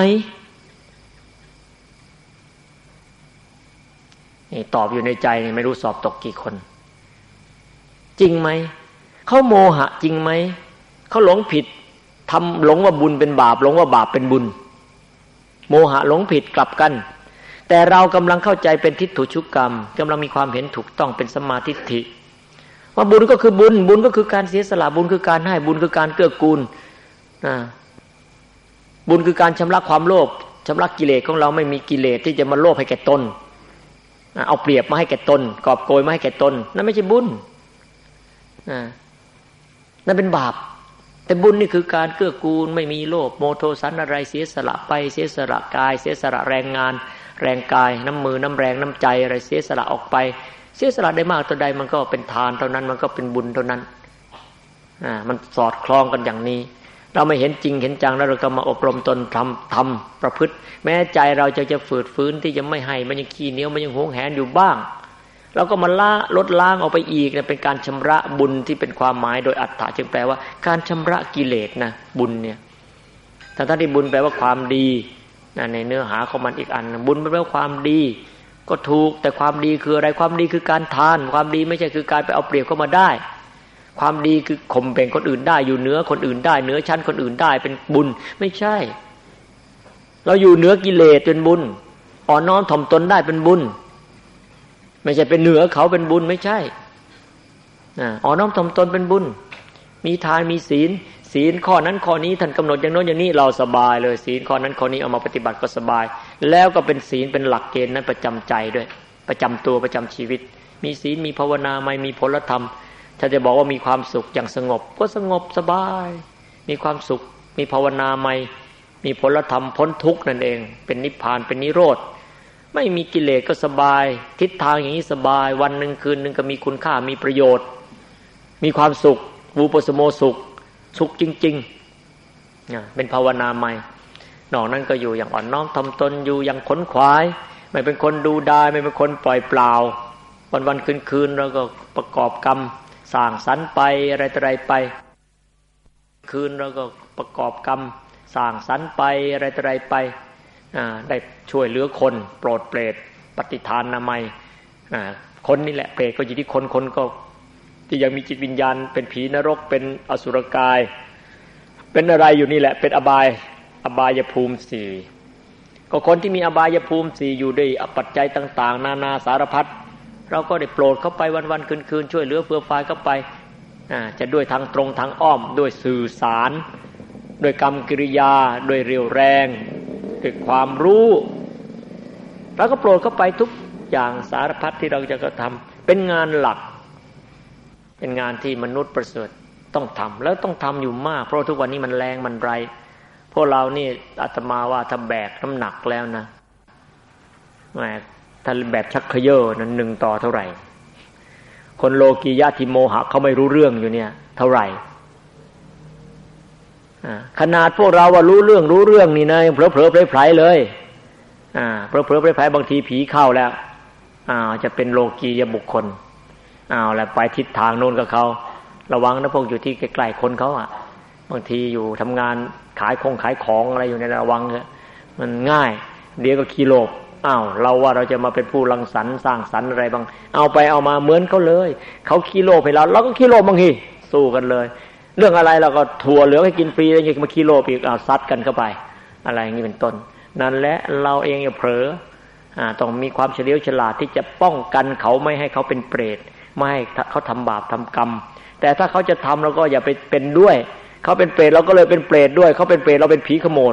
นี่ตอบอยู่ในใจไม่รู้สอบตกกี่คนจริงไหมเขาโมหะจริงไหมเขาหลงผิดทำหลงว่าบุญเป็นบาปหลงว่าบาปเป็นบุญโมหะหลงผิดกลับกันแต่เรากำลังเข้าใจเป็นทิฏฐุชุกรรมกำลังมีความเห็นถูกต้องเป็นสัมมาทิฏฐิว่าบุญก็คือบุญก็คือการเสียสละบุญคือการให้บุญคือการเกื้อกูลบุญคือการชำระความโลภชำระกิเลสของเราไม่มีกิเลสที่จะมาโลภให้แก่ตนเอาเปรียบมาให้แก่ตนกอบโกยมาให้แก่ตนนั่นไม่ใช่บุญนั่นเป็นบาปแต่บุญนี่คือการเกื้อกูลไม่มีโลภโมโทสันอะไรเสียสละไปเสียสละกายเสียสละแรงงานแรงกายน้ำมือน้ำแรงน้ำใจอะไรเสียสละออกไปเสียสละได้มากเท่าใดมันก็เป็นทานเท่านั้นมันก็เป็นบุญเท่านั้นมันสอดคล้องกันอย่างนี้เราไม่เห็นจริงเห็นจังแล้วเราก็มาอบรมตนทำประพฤติแม้ใจเราจะฝืดฟื้นที่จะไม่ให้มันยังขี้เหนียวมันยังหวงแหนอยู่บ้างเราก็มาลดล้างออกไปอีกเป็นการชำระบุญที่เป็นความหมายโดยอัตถะจึงแปลว่าการชำระกิเลสนะบุญเนี่ยถ้าที่บุญแปลว่าความดีในเนื้อหาของมันอีกอันบุญแปลว่าความดีก็ถูกแต่ความดีคืออะไรความดีคือการทานความดีไม่ใช่คือการไปเอาเปรียบเข้ามาได้ความดีคือข่มเบ่งคนอื่นได้อยู่เหนือคนอื่นได้เหนือชั้นคนอื่นได้เป็นบุญไม่ใช่เราอยู่เหนือกิเลสเป็นบุญอ่อนน้อมถ่อมตนได้เป็นบุญไม่ใช่เป็นเหนือเขาเป็นบุญไม่ใช่อ่อนน้อมถ่อมตนเป็นบุญมีทานมีศีลข้อนั้นข้อนี้ท่านกำหนดอย่างโน้นอย่างนี้เราสบายเลยศีลข้อนั้นข้อนี้เอามาปฏิบัติก็สบายแล้วก็เป็นศีลเป็นหลักเกณฑ์นั้นประจำใจด้วยประจำตัวประจำชีวิตมีศีลมีภาวนาไม่มีผลธรรมถ้าจะบอกว่ามีความสุขอย่างสงบก็สงบสบายมีความสุขมีภาวนาไม่มีผลธรรมพ้นทุกข์นั่นเองเป็นนิพพานเป็นนิโรธไม่มีกิเลสก็สบายทิศทางอย่างนี้สบายวันหนึ่งคืนหนึ่งก็มีคุณค่ามีประโยชน์มีความสุขวูปสโมสุขจริงๆเป็นภาวนาใหม่นอกนั้นก็อยู่อย่างอ่อนน้อมถ่อมตนอยู่อย่างขนขวายไม่เป็นคนดูดายไม่เป็นคนปล่อยเปล่าวันคืนเราก็ประกอบกรรมสร้างสรรค์ไปอะไรต่ออะไรไปคืนเราก็ประกอบกรรมสร้างสรรค์ไปอะไรต่ออะไรไปได้ช่วยเหลือคนโปรดเปรตปฏิทานนามัยคนนี่แหละเปรตก็อยู่ที่คนก็ที่ยังมีจิตวิญญาณเป็นผีนรกเป็นอสุรกายเป็นอะไรอยู่นี่แหละเป็นอบายภูมิสี่ก็คนที่มีอบายภูมิสี่อยู่ด้วยปัจจัยต่างๆนานาสารพัดเราก็ได้โปรดเข้าไปวันๆคืนๆช่วยเหลือเฟื้อฟายเข้าไปจะด้วยทางตรงทางอ้อมด้วยสื่อสารด้วยกรรมกิริยาด้วยเรี่ยวแรงด้วยความรู้เราก็โปรดเข้าไปทุกอย่างสารพัดที่เราจะกระทำเป็นงานหลักเป็นงานที่มนุษย์ประเสริฐต้องทำแล้วต้องทำอยู่มากเพราะทุกวันนี้มันแรงมันไรพวกเรานี่อาตมาว่าถ้าแบกน้ำหนักแล้วนะแหมถ้าแบบชักเขย่อนั้น1ต่อเท่าไหร่คนโลกียะทิโมหะเขาไม่รู้เรื่องอยู่เนี่ยเท่าไหร่ขนาดพวกเราว่ารู้เรื่องนี่นะเผลอไผลๆเลยเผลอไผลๆบางทีผีเข้าแล้วจะเป็นโลกียบุคคลแล้วไปทิศทางโน้นกับเขาระวังนะพวกอยู่ที่ใกล้ๆคนเขาบางทีอยู่ทำงานขายของอะไรอยู่ในระวังมันง่ายเดี๋ยวก็ขี้โลภเราว่าเราจะมาเป็นผู้รังสรรค์สร้างสรรค์อะไรบางเอาไปเอามาเหมือนเขาเลยเขาขี้โลภให้เราก็ขี้โลภบางทีสู้กันเลยเรื่องอะไรเราก็ถั่วเหลืองให้กินฟรีแล้วยังมาขี้โลภอีกซัดกันเข้าไปอะไรอย่างนี้เป็นต้นนั่นแหละเราเองอย่าเผลอต้องมีความเฉลียวฉลาดที่จะป้องกันเขาไม่ให้เขาเป็นเปรตไม่ให้เขาทำบาปทำกรรมแต่ถ้าเขาจะทำเราก็อย่าไปเป็นด้วยเขาเป็นเปรตเราก็เลยเป็นเปรตด้วยเขาเป็นเปรตเราเป็นผีขโมด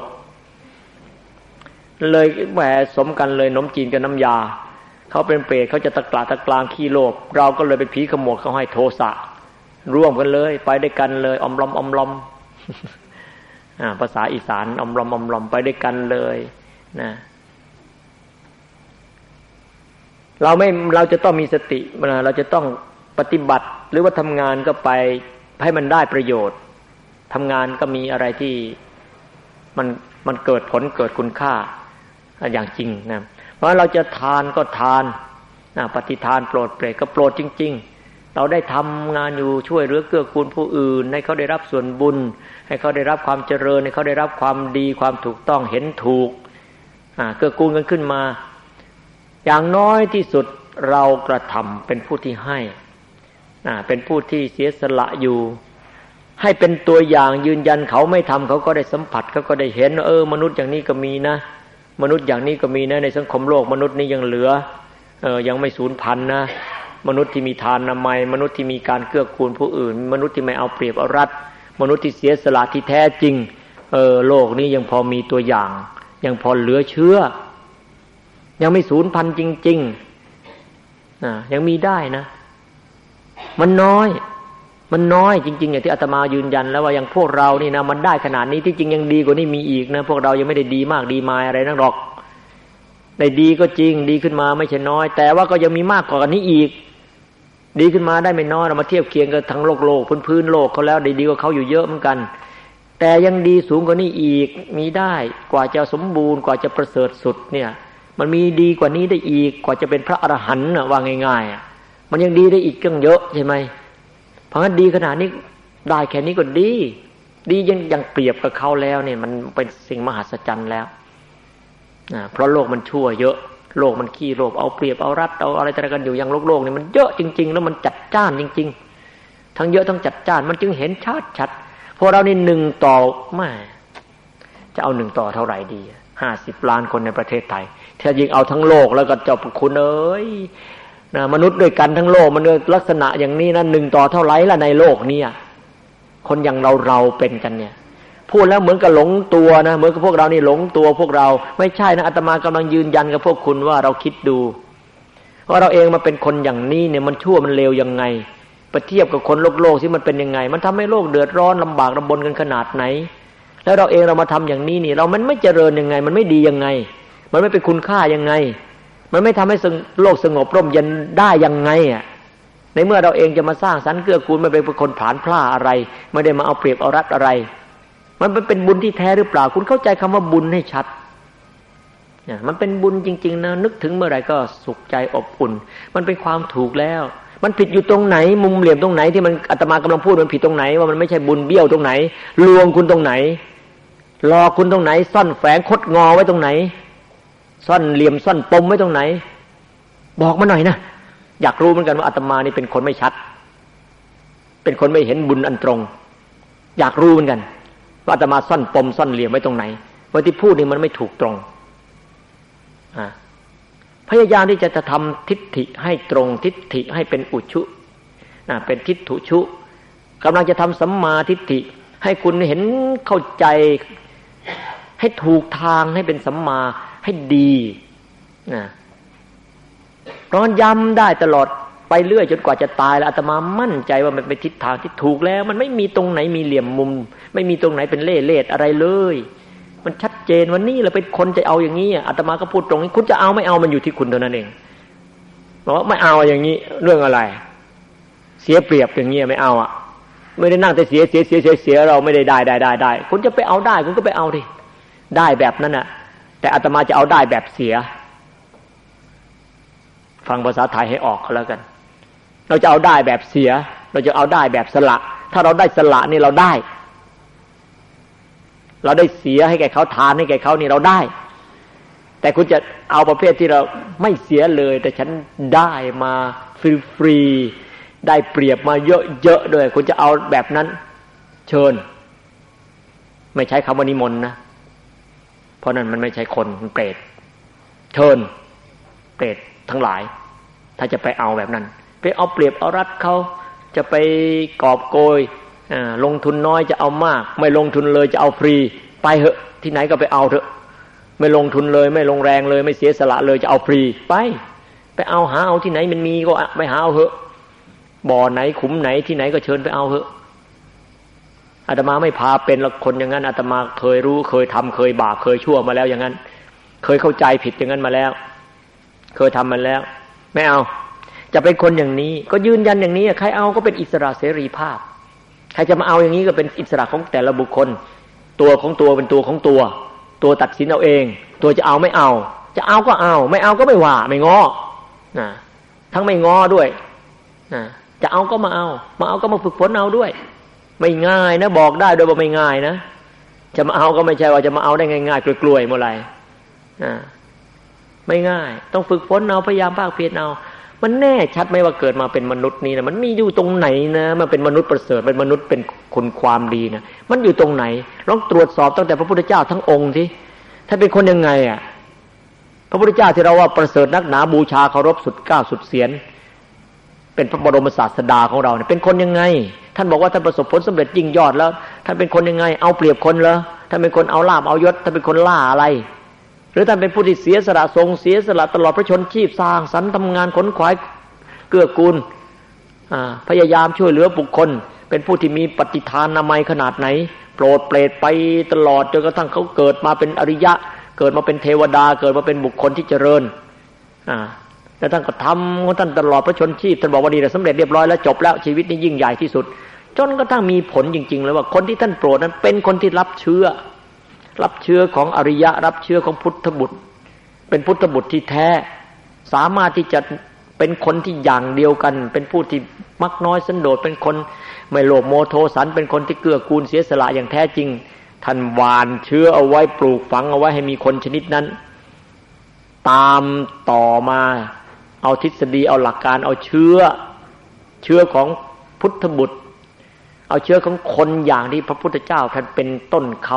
เลยแหมสมกันเลยนมจีนกับน้ำยาเขาเป็นเปรตเขาจะตะกลางขี้โลภเราก็เลยเป็นผีขโมดเขาให้โทสะร่วมกันเลยไปด้วยกันเลยอมลอมภาษาอีสานอมลอมไปด้วยกันเลยนะเราจะต้องมีสติเราจะต้องปฏิบัติหรือว่าทำงานก็ไปให้มันได้ประโยชน์ทำงานก็มีอะไรที่มันเกิดผลเกิดคุณค่าอย่างจริงนะเพราะเราจะทานก็ทานปฏิทานโปรดเปรตก็โปรดจริงๆเราได้ทำงานอยู่ช่วยเหลือเกื้อกูลผู้อื่นให้เขาได้รับส่วนบุญให้เขาได้รับความเจริญให้เขาได้รับความดีความถูกต้องเห็นถูกเกื้อกูลกันขึ้นมาอย่างน้อยที่สุดเรากระทำเป็นผู้ที่ให้เป็นผู้ที่เสียสละอยู่ให้เป็นตัวอย่างยืนยันเขาไม่ทำเขาก็ได้สัมผัสเขาก็ได้เห็นมนุษย์อย่างนี้ก็มีนะมนุษย์อย่างนี้ก็มีนะในสังคมโลกมนุษย์นี้ยังเหลือยังไม่สูญพันธุ์นะมนุษย์ที่มีทานนามัยมนุษย์ที่มีการเกื้อกูลผู้อื่นมนุษย์ที่ไม่เอาเปรียบเอารัดมนุษย์ที่เสียสละที่แท้จริงโลกนี้ยังพอมีตัวอย่างยังพอเหลือเชื้อยังไม่สูญพันธุ์จริงๆยังมีได้นะมันน้อยจริงๆอย่างที่อาตมายืนยันแล้วว่าอย่างพวกเรานี่นะมันได้ขนาดนี้ที่จริงยังดีกว่านี้มีอีกนะพวกเรายังไม่ได้ดีมากดีมายอะไรนักหรอกได้ดีก็จริงดีขึ้นมาไม่ใช่น้อยแต่ว่าก็ยังมีมากกว่านี้อีกดีขึ้นมาได้ไม่น้อยเรามาเทียบเคียงกันทั้งโลกพื้นโลกเขาแล้วได้ดีกว่าเขาอยู่เยอะเหมือนกันแต่ยังดีสูงกว่านี้อีกมีได้กว่าจะสมบูรณ์กว่าจะประเสริฐสุดเนี่ยมันมีดีกว่านี้ได้อีกกว่าจะเป็นพระอรหันต์ว่าง่ายๆมันยังดีได้อีกตั้งเยอะใช่ไหมเพราะงั้นดีขนาดนี้ได้แค่นี้ก็ดียังเปรียบกับเขาแล้วเนี่ยมันเป็นสิ่งมหัศจรรย์แล้วเพราะโลกมันชั่วเยอะโลกมันขี้โลภเอาเปรียบเอารัดเอาอะไรต่างกันอยู่อย่างโลกเนี่ยมันเยอะจริงๆแล้วมันจัดจ้านจริงๆทั้งเยอะทั้งจัดจ้านมันจึงเห็นชัดพวกเรานี่1ต่อไม่จะเอา1ต่อเท่าไหร่ดี50 ล้านคนในประเทศไทยถ้ายิ่งเอาทั้งโลกแล้วก็เจ้าคุณมนุษย์ด้วยกันทั้งโลกมันลักษณะอย่างนี้นะ1ต่อเท่าไหร่ล่ะในโลกนี้คนอย่างเราเป็นกันเนี่ยพูดแล้วเหมือนกับหลงตัวนะเหมือนกับพวกเรานี่หลงตัวพวกเราไม่ใช่นะอาตมากำลังยืนยันกับพวกคุณว่าเราคิดดูว่าเราเองมาเป็นคนอย่างนี้เนี่ยมันชั่วมันเลวยังไงไปเทียบกับคนโลกที่มันเป็นยังไงมันทำให้โลกเดือดร้อนลำบากลำบนกันขนาดไหนแล้วเราเองเรามาทำอย่างนี้นี่เรามันไม่เจริญยังไงมันไม่ดียังไงมันไม่เป็นคุณค่ายังไงมันไม่ทำให้โลกสงบร่มเย็นได้ยังไงอ่ะในเมื่อเราเองจะมาสร้างสรรค์เกื้อกูลไม่เป็นคนผลาญพลาดอะไรไม่ได้มาเอาเปรียบเอารัดอะไรมันเป็นบุญที่แท้หรือเปล่าคุณเข้าใจคำว่าบุญให้ชัดเนี่ยมันเป็นบุญจริงๆนะนึกถึงเมื่อไหร่ก็สุขใจอบอุ่นมันเป็นความถูกแล้วมันผิดอยู่ตรงไหนมุมเหลี่ยมตรงไหนที่มันอาตมากำลังพูดมันผิดตรงไหนว่ามันไม่ใช่บุญเบี้ยวตรงไหนลวงคุณตรงไหนหลอกคุณตรงไหนซ่อนแฝงคดงอไว้ตรงไหนซ่อนเหลี่ยมซ่อนปมไว้ตรงไหนบอกมาหน่อยนะอยากรู้เหมือนกันว่าอาตมานี่เป็นคนไม่ชัดเป็นคนไม่เห็นบุญอันตรงอยากรู้เหมือนกันว่าอาตมาซ่อนปมซ่อนเหลี่ยมไว้ตรงไหนว่าที่พูดนี่มันไม่ถูกตรงพยายามที่จะทำทิฏฐิให้ตรงทิฏฐิให้เป็นอุชุเป็นทิฏฐุชุกำลังจะทำสัมมาทิฏฐิให้คุณเห็นเข้าใจให้ถูกทางให้เป็นสัมมาให้ดีร้อนย้ำได้ตลอดไปเรื่อยจนกว่าจะตายแล้วอาตมามั่นใจว่ามันเป็นทิศทางที่ถูกแล้วมันไม่มีตรงไหนมีเหลี่ยมมุมไม่มีตรงไหนเป็นเล่ห์เล่ห์อะไรเลยมันชัดเจนว่านี่แหละเป็นคนจะเอาอย่างนี้อาตมาก็พูดตรงนี้คุณจะเอาไม่เอามันอยู่ที่คุณเท่านั้นเองบอกว่าไม่เอาอย่างนี้เรื่องอะไรเสียเปรียบอย่างนี้ไม่เอาอ่ะไม่ได้นั่งแต่เสียเราไม่ได้ได้คุณจะไปเอาได้คุณก็ไปเอาดิได้แบบนั้นน่ะแต่อาตมาจะเอาได้แบบเสียฟังภาษาไทยให้ออกก็แล้วกันเราจะเอาได้แบบเสียเราจะเอาได้แบบสละถ้าเราได้สละนี่เราได้เสียให้แก่เขาทานให้แก่เขานี่เราได้แต่คุณจะเอาประเภทที่เราไม่เสียเลยแต่ฉันได้มาฟรีๆได้เปรียบมาเยอะๆด้วยคุณจะเอาแบบนั้นเชิญไม่ใช้คำว่านิมนต์นะเพราะนั้นมันไม่ใช่คนมันเปรตเชิญเปรตทั้งหลายถ้าจะไปเอาแบบนั้นไปเอาเปรียบเอารัดเขาจะไปกอบโกยลงทุนน้อยจะเอามากไม่ลงทุนเลยจะเอาฟรีไปเหอะที่ไหนก็ไปเอาเถอะไม่ลงทุนเลยไม่ลงแรงเลยไม่เสียสละเลยจะเอาฟรีไปเอาหาเอาที่ไหนมันมีก็ไปหาเอาเถอะบ่อไหนขุมไหนที่ไหนก็เชิญไปเอาเถอะอาตมาไม่พาเป็นละคนอย่างนั้นอาตมาเคยรู้เคยทำเคยบาปเคยชั่วมาแล้วอย่างนั้นเคยเข้าใจผิดอย่างนั้นมาแล้วเคยทำมันแล้วไม่เอาจะเป็นคนอย่างนี้ก็ยืนยันอย่างนี้ใครเอาก็เป็นอิสระเสรีภาพใครจะมาเอาอย่างนี้ก็เป็นอิสระของแต่ละบุคคลตัวของตัวเป็นตัวของตัวตัดสินเอาเองตัวจะเอาไม่เอาจะเอาก็เอาไม่เอาก็ไม่ว่าไม่ง้อนะทั้งไม่ง้อด้วยนะจะเอาก็มาเอาก็มาฝึกฝนเอาด้วยไม่ง่ายนะบอกได้โดยว่าไม่ง่ายนะจะมาเอาก็ไม่ใช่ว่าจะมาเอาได้ง่ายๆกลวยๆเมื่อไหร่ไม่ง่ายต้องฝึกฝนเอาพยายามภาคเพียรเอามันแน่ชัดไหมว่าเกิดมาเป็นมนุษย์นี่นะมันมีอยู่ตรงไหนนะมันเป็นมนุษย์ประเสริฐเป็นมนุษย์เป็นคนความดีนะมันอยู่ตรงไหนลองตรวจสอบตั้งแต่พระพุทธเจ้าทั้งองค์สิถ้าเป็นคนยังไงอ่ะพระพุทธเจ้าที่เราว่าประเสริฐนักหนาบูชาเคารพสุดก้าวสุดเสียนเป็นพระบรมศาสดาของเราเนี่ยเป็นคนยังไงท่านบอกว่าท่านประสบผลสำเร็จยิ่งยอดแล้วท่านเป็นคนยังไงเอาเปรียบคนเหรอท่านเป็นคนเอาลาภเอายศท่านเป็นคนล่าอะไรหรือท่านเป็นผู้ที่เสียสละทรงเสียสละตลอดพระชนชีพสร้างสรรค์ทำงานขนขวายเกื้อกูลพยายามช่วยเหลือบุคคลเป็นผู้ที่มีปฏิทานนามัยขนาดไหนโปรดเปรตไปตลอดจนกระทั่งเขาเกิดมาเป็นอริยะเกิดมาเป็นเทวดาเกิดมาเป็นบุคคลที่เจริญแล้วท่านก็ทำของท่านตลอดพระชนชีพท่านบอกว่านี่แหละสำเร็จเรียบร้อยแล้วจบแล้วชีวิตนี้ยิ่งใหญ่ที่สุดจนกระทั่งมีผลจริงๆเลยว่าคนที่ท่านโปรดนั้นเป็นคนที่รับเชื้อของอริยะรับเชื้อของพุทธบุตรเป็นพุทธบุตรที่แท้สามารถที่จะเป็นคนที่อย่างเดียวกันเป็นผู้ที่มักน้อยสันโดษเป็นคนไม่โลภโมโทสันเป็นคนที่เกื้อกูลเสียสละอย่างแท้จริงท่านหว่านเชื้อเอาไว้ปลูกฝังเอาไว้ให้มีคนชนิดนั้นตามต่อมาเอาทฤษฎีเอาหลักการเอาเชื้อของพุทธบุตรเอาเชื้อของคนอย่างที่พระพุทธเจ้าท่านเป็นต้นเขา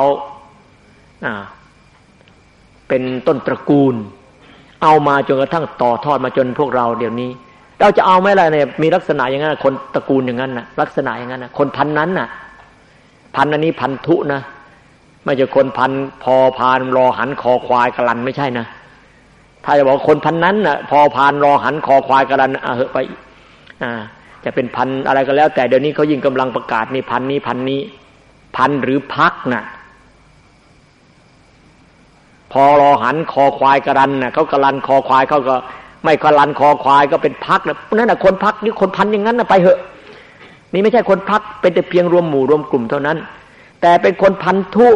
เป็นต้นตระกูลเอามาจนกระทั่งต่อทอดมาจนพวกเราเดี๋ยวนี้เราจะเอาไหมล่ะเนี่ยมีลักษณะอย่างนั้นคนตระกูลอย่างนั้นน่ะลักษณะอย่างนั้นน่ะคนพันนั้นน่ะพันอันนี้พันธุนะไม่ใช่คนพันพอพานรอหันคอควายกลันไม่ใช่นะถ้าจะบอกคนพันนั้นน่ะพอพานรอหันคอควายกลันเหอะไปจะเป็นพันอะไรก็แล้วแต่เดี๋ยวนี้เขายิ่งกำลังประกาศนี่พันนี้พันหรือพักน่ะพอรอหันคอควายกรันน่ะเขากรันคอควายเขาก็ไม่กรันคอควายก็เป็นพักนะนั่นน่ะคนพักนี่คนพันอย่างนั้นน่ะไปเหอะนี่ไม่ใช่คนพักเป็นแต่เพียงรวมหมู่รวมกลุ่มเท่านั้นแต่เป็นคนพันธุ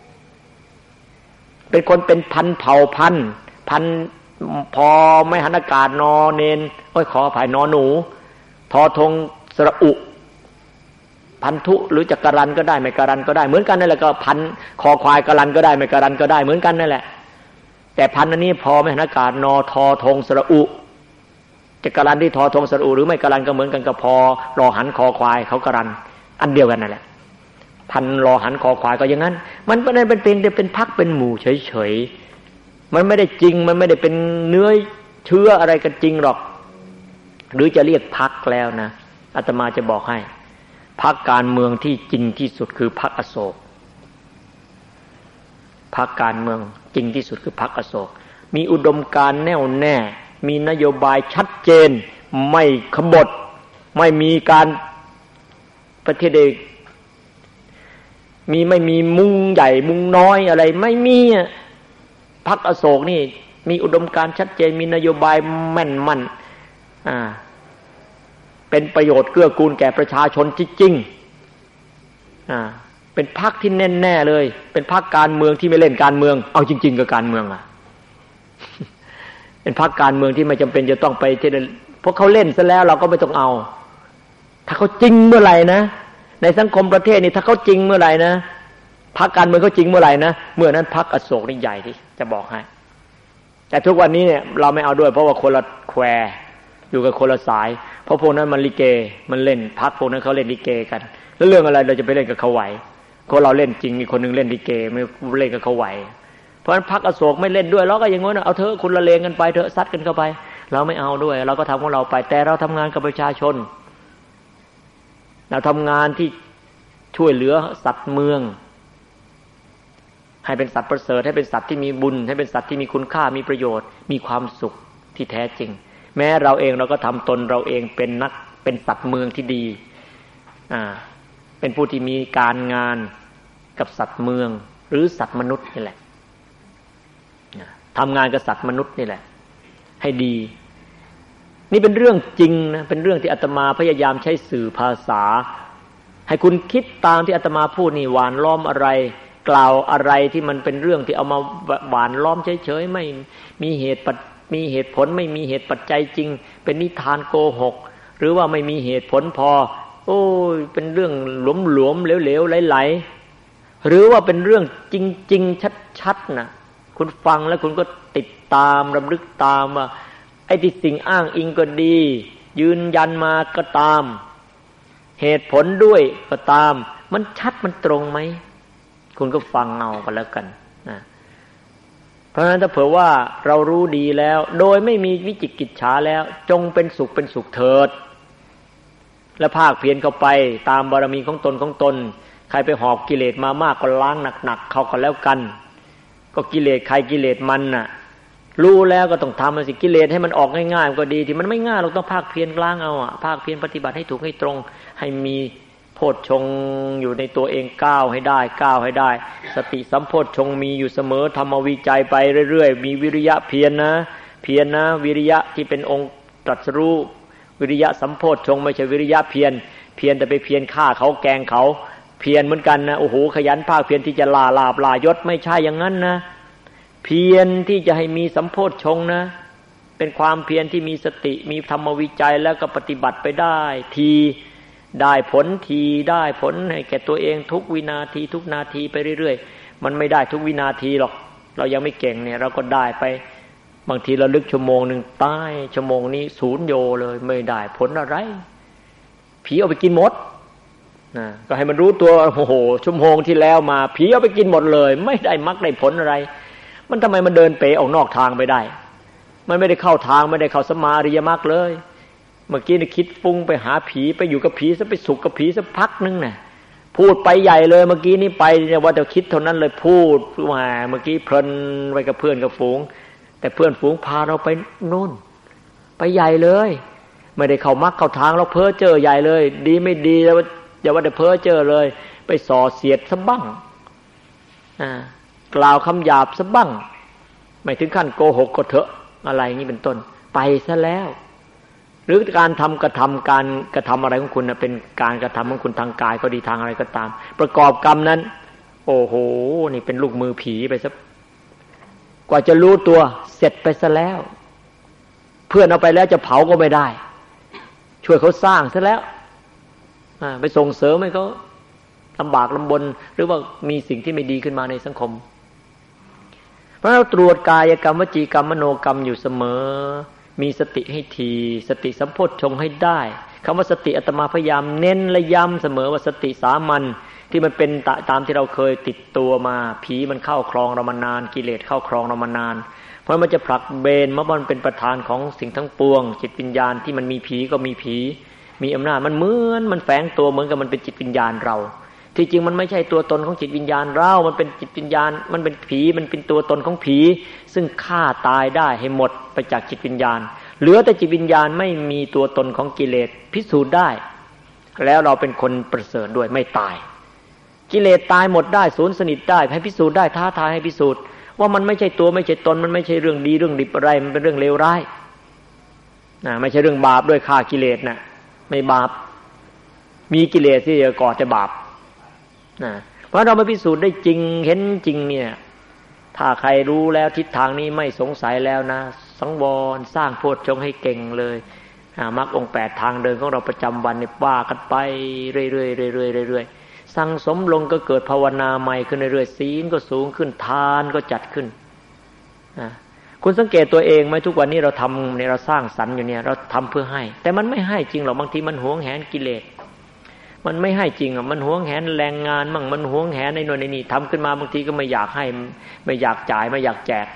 เป็นคนเป็นพันเผ่าพันพอไม่หันอากาศนอเนนขออภัยนอหนูทอทงสระอุพันธุหรือจะกรันก็ได้ไม่กรันก็ได้เหมือนกันนั่นแหละก็พันคอควายกรันก็ได้ไม่กรันก็ได้เหมือนกันนั่นแหละแต่พันอันนี้พอไม่หันอากาศนอทอทงสระอุจะกรันที่ทอทงสระอุหรือไม่กรันก็เหมือนกันก็พอรอหันคอควายเขากรันอันเดียวกันนั่นแหละพันรอหันคอควายก็อย่างนั้นมันเป็นพรรคเป็นหมู่เฉยๆมันไม่ได้จริงมันไม่ได้เป็นเนื้อเชื้ออะไรกันจริงหรอกหรือจะเรียกพรรคแล้วนะอาตมาจะบอกให้พรรคการเมืองที่จริงที่สุดคือพรรคอโศกพรรคการเมืองจริงที่สุดคือพรรคอโศกมีอุดมการณ์แน่วแน่มีนโยบายชัดเจนไม่ขบฏไม่มีการประเทศเอกไม่มีมุงใหญ่มุงน้อยอะไรไม่มีพรรคอโศกนี่มีอุดมการณ์ชัดเจนมีนโยบายแม่นมั่นเป็นประโยชน์เกื้อกูลแก่ประชาชนจริงๆเป็นพรรคที่แน่ๆเลยเป็นพรรคการเมืองที่ไม่เล่นการเมืองเอาจริงๆกับการเมืองเป็นพรรคการเมืองที่ไม่จำเป็นจะต้องไปที่เพราะเขาเล่นซะแล้วเราก็ไม่ต้องเอาถ้าเขาจริงเมื่อไหร่นะในสังคมประเทศนี่ถ้าเขาจริงเมื่อไหร่นะพรรคการเมืองเขาจริงเมื่อไหร่นะเมื่อนั้นพรรคอโศกนี่ใหญ่ที่จะบอกให้แต่ทุกวันนี้เนี่ยเราไม่เอาด้วยเพราะว่าคนละแควอยู่กับคนละสายเพราะพวกนั้นมันลิเกมันเล่นพรรคพวกนั้นเขาเล่นลิเกกันแล้วเรื่องอะไรเราจะไปเล่นกับเขาไหวคนเราเล่นจริงมีคนนึงเล่นลิเกไม่เล่นกับเขาไหวเพราะฉะนั้นพรรคอโศกไม่เล่นด้วยเราก็อย่างงั้นเอาเถอะคุณละเลงกันไปเถอะซัดกันเข้าไปเราไม่เอาด้วยเราก็ทำของเราไปแต่เราทำงานกับประชาชนเราทำงานที่ช่วยเหลือสัตว์เมืองให้เป็นสัตว์ประเสริฐให้เป็นสัตว์ที่มีบุญให้เป็นสัตว์ที่มีคุณค่ามีประโยชน์มีความสุขที่แท้จริงแม้เราเองเราก็ทำตนเราเองเป็นสัตว์เมืองที่ดีเป็นผู้ที่มีการงานกับสัตว์เมืองหรือสัตว์มนุษย์นี่แหละทำงานกับสัตว์มนุษย์นี่แหละให้ดีนี่เป็นเรื่องจริงนะเป็นเรื่องที่อาตมาพยายามใช้สื่อภาษาให้คุณคิดตามที่อาตมาพูดนี่หวานล้อมอะไรกล่าวอะไรที่มันเป็นเรื่องที่เอามาหวานล้อมเฉยๆไม่มีเหตุผลไม่มีเหตุปัจจัยจริงเป็นนิทานโกหกหรือว่าไม่มีเหตุผลพอโอ้ยเป็นเรื่องหลวมๆเหลวๆไหลๆหรือว่าเป็นเรื่องจริงๆชัดๆนะคุณฟังแล้วคุณก็ติดตามรำลึกตามว่าไอ้ที่สิ่งอ้างอิงก็ดียืนยันมาก็ตามเหตุผลด้วยก็ตามมันชัดมันตรงไหมคุณก็ฟังเอากันแล้วกันนะเพราะฉะนั้นถ้าเผื่อว่าเรารู้ดีแล้วโดยไม่มีวิจิกิจฉาแล้วจงเป็นสุขเถิดและภาคเพียรเข้าไปตามบารมีของตนใครไปหอบกิเลสมามากก็ล้างหนักๆเข้ากันแล้วกันก็กิเลสใครกิเลสมันน่ะรู้แล้วก็ต้องทำมันสิกิเลสให้มันออกง่ายๆก็ดีที่มันไม่ง่ายเราต้องภาคเพียรล้างเอาภาคเพียรปฏิบัติให้ถูกให้ตรงให้มีโพชฌงค์อยู่ในตัวเองก้าวให้ได้สติสัมโพชฌงค์มีอยู่เสมอทำมาวิจัยไปเรื่อยๆมีวิริยะเพียรนะวิริยะที่เป็นองค์ตรัสรู้วิริยะสัมโพชฌงค์ไม่ใช่วิริยะเพียรแต่ไปเพียรฆ่าเขาแกล้งเขาเพียรเหมือนกันนะโอ้โหขยันภาคเพียรที่จะลาบยศไม่ใช่อย่างนั้นนะเพียรที่จะให้มีสัมโพชฌงค์นะเป็นความเพียรที่มีสติมีธรรมวิจัยแล้วก็ปฏิบัติไปได้ได้ผลให้แก่ตัวเองทุกวินาทีทุกนาทีไปเรื่อยๆมันไม่ได้ทุกวินาทีหรอกเรายังไม่เก่งเนี่ยเราก็ได้ไปบางทีระลึกชั่วโมงนึงตายชั่วโมงนี้ศูนย์โยเลยไม่ได้ผลอะไรผีเอาไปกินหมดนะก็ให้มันรู้ตัวโอ้โหชั่วโมงที่แล้วมาผีเอาไปกินหมดเลยไม่ได้มรรคได้ผลอะไรมันทำไมมันเดินเป๋ออกนอกทางไปได้มันไม่ได้เข้าทางไม่ได้เข้าสัมมาอริยมรรคเลยเมื่อกี้นี่คิดฟุ้งไปหาผีไปอยู่กับผีซะไปสุขกับผีสักพักนึงน่ะพูดไปใหญ่เลยเมื่อกี้นี่ไปเนี่ยว่าแต่คิดเท่านั้นเลยพูดว่าเมื่อกี้เพลินไปกับเพื่อนกับฝูงแต่เพื่อนฝูงพาเราไปโน่นไปใหญ่เลยไม่ได้เข้ามรรคเข้าทางเราเพ้อเจ้อใหญ่เลยดีไม่ดีแล้วอย่าว่าแต่เพ้อเจ้อเลยไปส่อเสียดซะบ้างกล่าวคำหยาบซะบ้างไม่ถึงขั้นโกหกก็เถอะอะไรอย่างนี้เป็นต้นไปซะแล้วหรือการทำกระทำการกระทำอะไรของคุณเป็นการกระทำของคุณทางกายก็ดีทางอะไรก็ตามประกอบกรรมนั้นโอ้โหนี่เป็นลูกมือผีไปซะกว่าจะรู้ตัวเสร็จไปซะแล้วเพื่อนเอาไปแล้วจะเผาก็ไม่ได้ช่วยเขาสร้างซะแล้วไปส่งเสริมให้เขาลำบากลำบนหรือว่ามีสิ่งที่ไม่ดีขึ้นมาในสังคมเพราะเราตรวจกายกรรมวจีกรรมมโนกรรมอยู่เสมอมีสติให้ทีสติสัมโพชฌงค์ให้ได้คำว่าสติอาตมาพยายามเน้นและย้ำเสมอว่าสติสามัญที่มันเป็นตามที่เราเคยติดตัวมาผีมันเข้าครองเรามานานกิเลสเข้าครองเรามานานเพราะมันจะผลักเบนมันเป็นประธานของสิ่งทั้งปวงจิตวิญญาณที่มันมีผีก็มีผีมีอำนาจมันเหมือนมันแฝงตัวเหมือนกับมันเป็นจิตวิญญาณเราที่จริงมันไม่ใช่ตัวตนของจิตวิญญาณเรามันเป็นจิตวิญญาณมันเป็นผีมันเป็นตัวตนของผีซึ่งฆ่าตายได้ให้หมดไปจากจิตวิญญาณเหลือแต่จิตวิญญาณไม่มีตัวตนของกิเลสพิสูจน์ได้แล้วเราเป็นคนประเสริฐด้วยไม่ตายกิเลสตายหมดได้สูญสนิทได้ให้พิสูจน์ได้ท้าทายให้พิสูจน์ว่ามันไม่ใช่ตัวไม่ใช่ตนมันไม่ใช่เรื่องดีเรื่องดิบอะไรมันเป็นเรื่องเลวร้ายไม่ใช่เรื่องบาปด้วยฆ่ากิเลสนะไม่บาปมีกิเลสที่จะก่อแต่บาปเพราะเรามาพิสูจน์ได้จริงเห็นจริงเนี่ยถ้าใครรู้แล้วทิศทางนี้ไม่สงสัยแล้วนะสังวรสร้างโพชฌงค์ให้เก่งเลยมรรคองค์8ทางเดินของเราประจำวันนี่ว่ากันไปเรื่อยๆเรื่อยๆเรื่อยๆสั่งสมลงก็เกิดภาวนาใหม่ขึ้นเรื่อยๆศีลก็สูงขึ้นทานก็จัดขึ้นคุณสังเกตตัวเองไหมทุกวันนี้เราทำเนี่ยเราสร้างสรรค์อยู่เนี่ยเราทำเพื่อให้แต่มันไม่ให้จริงหรอกบางทีมันหวงแหนกิเลสมันไม่ให้จริงมันหวงแหนแรงงานมั่งมันหวงแหนในโน่นในนี่ทำขึ้นมาบางทีก็ไม่อยากให้ไม่อยากจ่ายไม่อยากแจก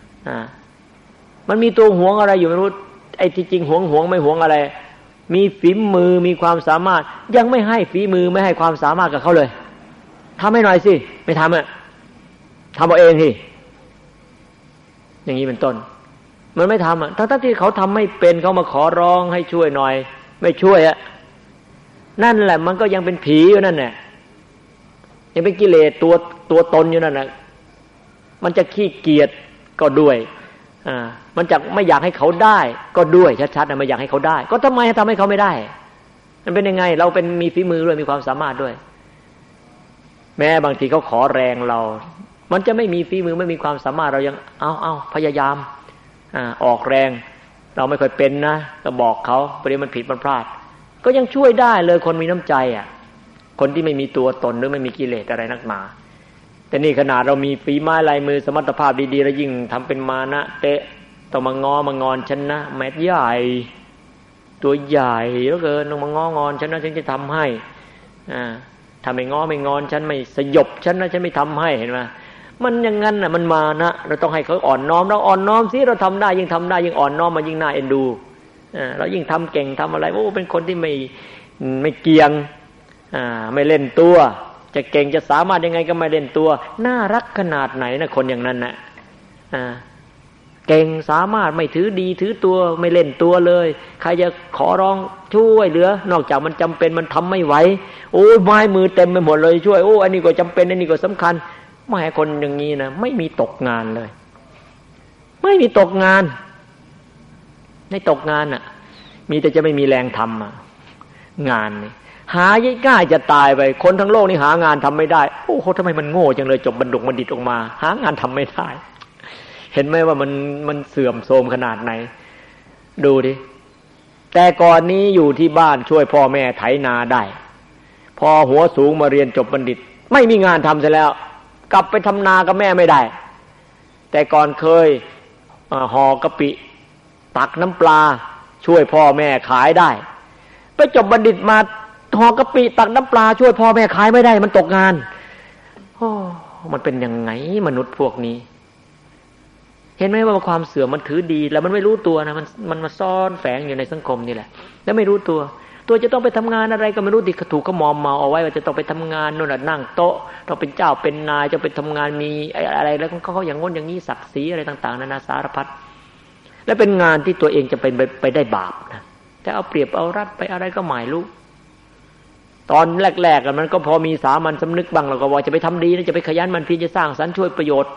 มันมีตัวหวงอะไรอยู่ไม่รู้ไอ้ที่จริงหวงไม่หวงอะไรมีฝีมือมีความสามารถยังไม่ให้ฝีมือไม่ให้ความสามารถกับเขาเลยทำให้หน่อยสิไม่ทำทำเอาเองสิอย่างนี้เป็นต้นมันไม่ทำทั้งที่เขาทำไม่เป็นเขามาขอร้องให้ช่วยหน่อยไม่ช่วยนั่นแหละมันก็ยังเป็นผีอยู่นั่นแหละยังเป็นกิเลสตัวตนอยู่นั่นแหละมันจะขี้เกียจก็ด้วยมันจะไม่อยากให้เขาได้ก็ด้วยชัดๆไม่อยากให้เขาได้ก็ทำไมทำให้เขาไม่ได้มันเป็นยังไงเราเป็นมีฝีมือด้วยมีความสามารถด้วยแม้บางทีเขาขอแรงเรามันจะไม่มีฝีมือไม่มีความสามารถเรายังเอาพยายามออกแรงเราไม่ค่อยเป็นนะก็บอกเขาพอดีมันผิดมันพลาดก็ยังช่วยได้เลยคนมีน้ำใจคนที่ไม่มีตัวตนหรือไม่มีกิเลสอะไรนักหนาแต่นี่ขนาดเรามีฝีไม้ลายมือสมรรถภาพดีๆแล้วยิ่งทำเป็นมานะเตะต้องมางอนฉันนะแม้ใหญ่ตัวใหญ่แล้วเกินต้องมางอนฉันนะฉันจะทำให้ถ้าไม่ไม่งอนฉันไม่สยบฉันนะฉันไม่ทำให้เห็นไหมมันอย่างนั้นมันมานะเราต้องให้เขาอ่อนน้อมเราอ่อนน้อมสิเราทำได้ยิ่งทำได้ยิ่งอ่อนน้อมมายิ่งน่าเอ็นดูเรายิ่งทำเก่งทำอะไรโอ้เป็นคนที่ไม่เกียงไม่เล่นตัวจะเก่งจะสามารถยังไงก็ไม่เล่นตัวน่ารักขนาดไหนนะคนอย่างนั้นนะเก่งสามารถไม่ถือดีถือตัวไม่เล่นตัวเลยใครจะขอร้องช่วยเหลือนอกจากมันจำเป็นมันทำไม่ไหวโอ้ไม้มือเต็มไปหมดเลยช่วยโอ้อันนี้ก็จำเป็นอันนี้ก็สำคัญไม่ให้คนอย่างนี้นะไม่มีตกงานเลยไม่มีตกงานในตกงานมีแต่จะไม่มีแรงทำงานนี่หาง่ายจะตายไปคนทั้งโลกนี่หางานทำไม่ได้โอ้โหทำไมมันโง่จังเลยจบบัณฑิตบัณฑิตออกมาหางานทำไม่ได้เห็นไหมว่ามันเสื่อมโทรมขนาดไหนดูดิแต่ก่อนนี้อยู่ที่บ้านช่วยพ่อแม่ไถนาได้พอหัวสูงมาเรียนจบบัณฑิตไม่มีงานทำเสียแล้วกลับไปทำนากับแม่ไม่ได้แต่ก่อนเคยห่อกะปิตักน้ำปลาช่วยพ่อแม่ขายได้ไปจบบัณฑิตมาห่อกะปิตักน้ำปลาช่วยพ่อแม่ขายไม่ได้มันตกงานโอ้มันเป็นยังไงมนุษย์พวกนี้เห็นไหมว่าความเสื่อมมันถือดีแล้วมันไม่รู้ตัวนะมันมาซ่อนแฝงอยู่ในสังคมนี่แหละแล้วไม่รู้ตัวจะต้องไปทำงานอะไรก็ไม่รู้ดิถูกก็มอมเมาเอาไว้ว่าจะต้องไปทำงานโน่นนั่งโต๊ะต้องเป็นเจ้าเป็นนายจะไปทำงานมีอะไรแล้วเขาอย่างง้นอย่างนี้ศักดิ์ศรีอะไรต่างๆนานาสารพัดและเป็นงานที่ตัวเองจะไปได้บาปนะแต่เอาเปรียบเอารัดไปอะไรก็หมายรู้ตอนแรกๆมันก็พอมีสามัญสำนึกบ้างเราก็ว่าจะไปทำดีนะจะไปขยันมันเพียรจะสร้างสรรค์ช่วยประโยชน์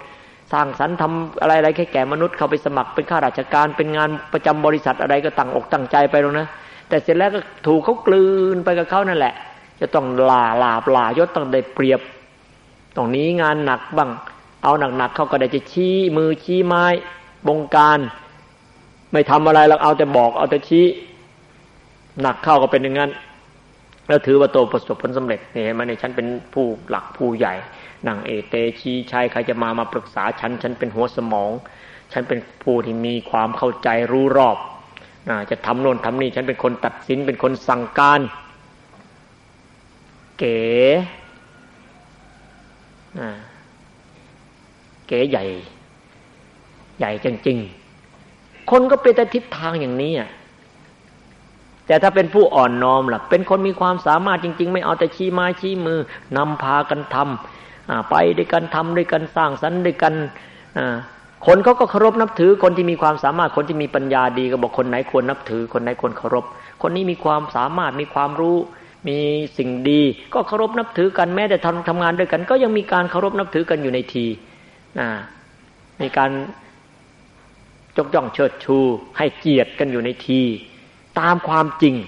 สร้างสรรค์ทำอะไรๆแก่มนุษย์เข้าไปสมัครเป็นข้าราชการเป็นงานประจำบริษัทอะไรก็ตั้งอกตั้งใจไปหรอกนะแต่เสร็จแล้วก็ถูกเขากลืนไปกับเขานั่นแหละจะต้องลายศต้องได้เปรียบตรงนี้งานหนักบ้างเอาหนักๆเขาก็ได้จะชี้มือชี้ไม้บงการไม่ทำอะไรหรอกเอาแต่บอกเอาแต่ชี้หนักเข้าก็เป็นอย่างนั้นแล้วถือว่าโตประสบผลสำเร็จนี่เห็นไหมเนี่ยฉันเป็นผู้หลักผู้ใหญ่นั่งเตชี้ชัยใครจะมาปรึกษาฉันเป็นหัวสมองฉันเป็นผู้ที่มีความเข้าใจรู้รอบจะทำโน่นทำนี่ฉันเป็นคนตัดสินเป็นคนสั่งการเก๋เก๋ใหญ่จริงๆคนก็เป็นแต่ทิศทางอย่างนี้แต่ถ้าเป็นผู้อ่อนน้อมล่ะเป็นคนมีความสามารถจริงๆไม่เอาแต่ชี้ไม้ชี้มือนำพากันทำไปด้วยกันทำด้วยกันสร้างสรรค์ด้วยกันคนเขาก็เคารพนับถือคนที่มีความสามารถคนที่มีปัญญาดีก็บอกคนไหนควรนับถือคนไหนควรเคารพคนนี้มีความสามารถมีความรู้มีสิ่งดีก็เคารพนับถือกันแม้แต่ทำงานด้วยกันก็ยังมีการเคารพนับถือกันอยู่ในทีมีการยกย่องเชิดชูให้เกียรติกันอยู่ในทีตามความจริง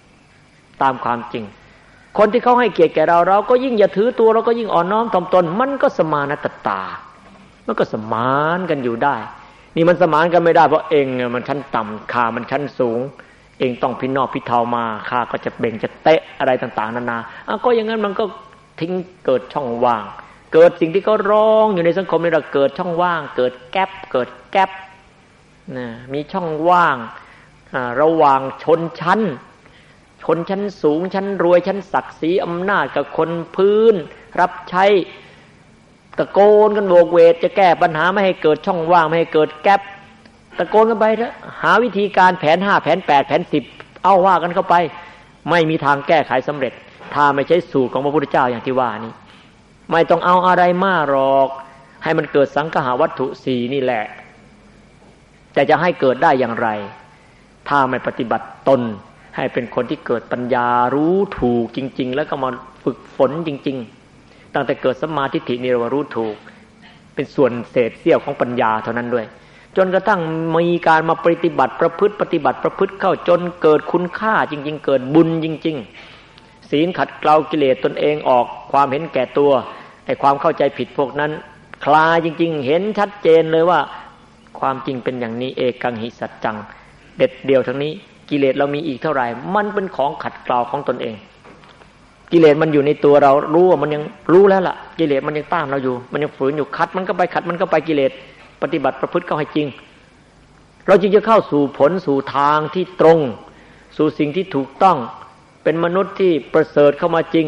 คนที่เขาให้เกียรติแก่เราก็ยิ่งอย่าถือตัวเราก็ยิ่งอ่อนน้อมถ่อมตนมันก็สมานตตามันก็สมานกันอยู่ได้นี่มันสมานกันไม่ได้เพราะเองมันชั้นต่ำข้ามันชั้นสูงเองต้องพินอกพิเทามาข้าก็จะเบ่งจะเตะอะไรต่างๆนานาก็อย่างนั้นมันก็ทิ้งเกิดช่องว่างเกิดสิ่งที่เขาร้องอยู่ในสังคมนี่เราเกิดช่องว่างเกิดแก๊ปมีช่องว่างระหว่างชนชั้นสูงชั้นรวยชั้นศักดิ์ศรีอำนาจกับคนพื้นรับใช้ตะโกนกันโวกเวกจะแก้ปัญหาไม่ให้เกิดช่องว่างไม่ให้เกิดแก๊ปตะโกนกันไปเถอะหาวิธีการแผน5แผน8แผน10เอาว่ากันเข้าไปไม่มีทางแก้ไขสำเร็จถ้าไม่ใช่สูตรของพระพุทธเจ้าอย่างที่ว่านี่ไม่ต้องเอาอะไรมากหรอกให้มันเกิดสังคหวัตถุ4นี่แหละแต่จะให้เกิดได้อย่างไรถ้าไม่ปฏิบัติตนให้เป็นคนที่เกิดปัญญารู้ถูกจริงๆแล้วก็มาฝึกฝนจริงๆตั้งแต่เกิดสัมมาทิฏฐินี่เรารู้ถูกเป็นส่วนเศษเสี้ยวของปัญญาเท่านั้นด้วยจนกระทั่งมีการมาปฏิบัติประพฤติเข้าจนเกิดคุณค่าจริงๆเกิดบุญจริงๆศีลขัดเกลากิเลสตนเองออกความเห็นแก่ตัวไอ้ความเข้าใจผิดพวกนั้นคลายจริงๆเห็นชัดเจนเลยว่าความจริงเป็นอย่างนี้เอกังหิสัจจังเด็ดเดียวทั้งนี้กิเลสเรามีอีกเท่าไหร่มันเป็นของขัดเกลาของตนเองกิเลสมันอยู่ในตัวเรารู้ว่ามันยังรู้แล้วล่ะกิเลสมันยังต้านเราอยู่มันยังฝืนอยู่ขัดมันก็ไปกิเลสปฏิบัติประพฤติเข้าให้จริงเราจึงจะเข้าสู่ผลสู่ทางที่ตรงสู่สิ่งที่ถูกต้องเป็นมนุษย์ที่ประเสริฐเข้ามาจริง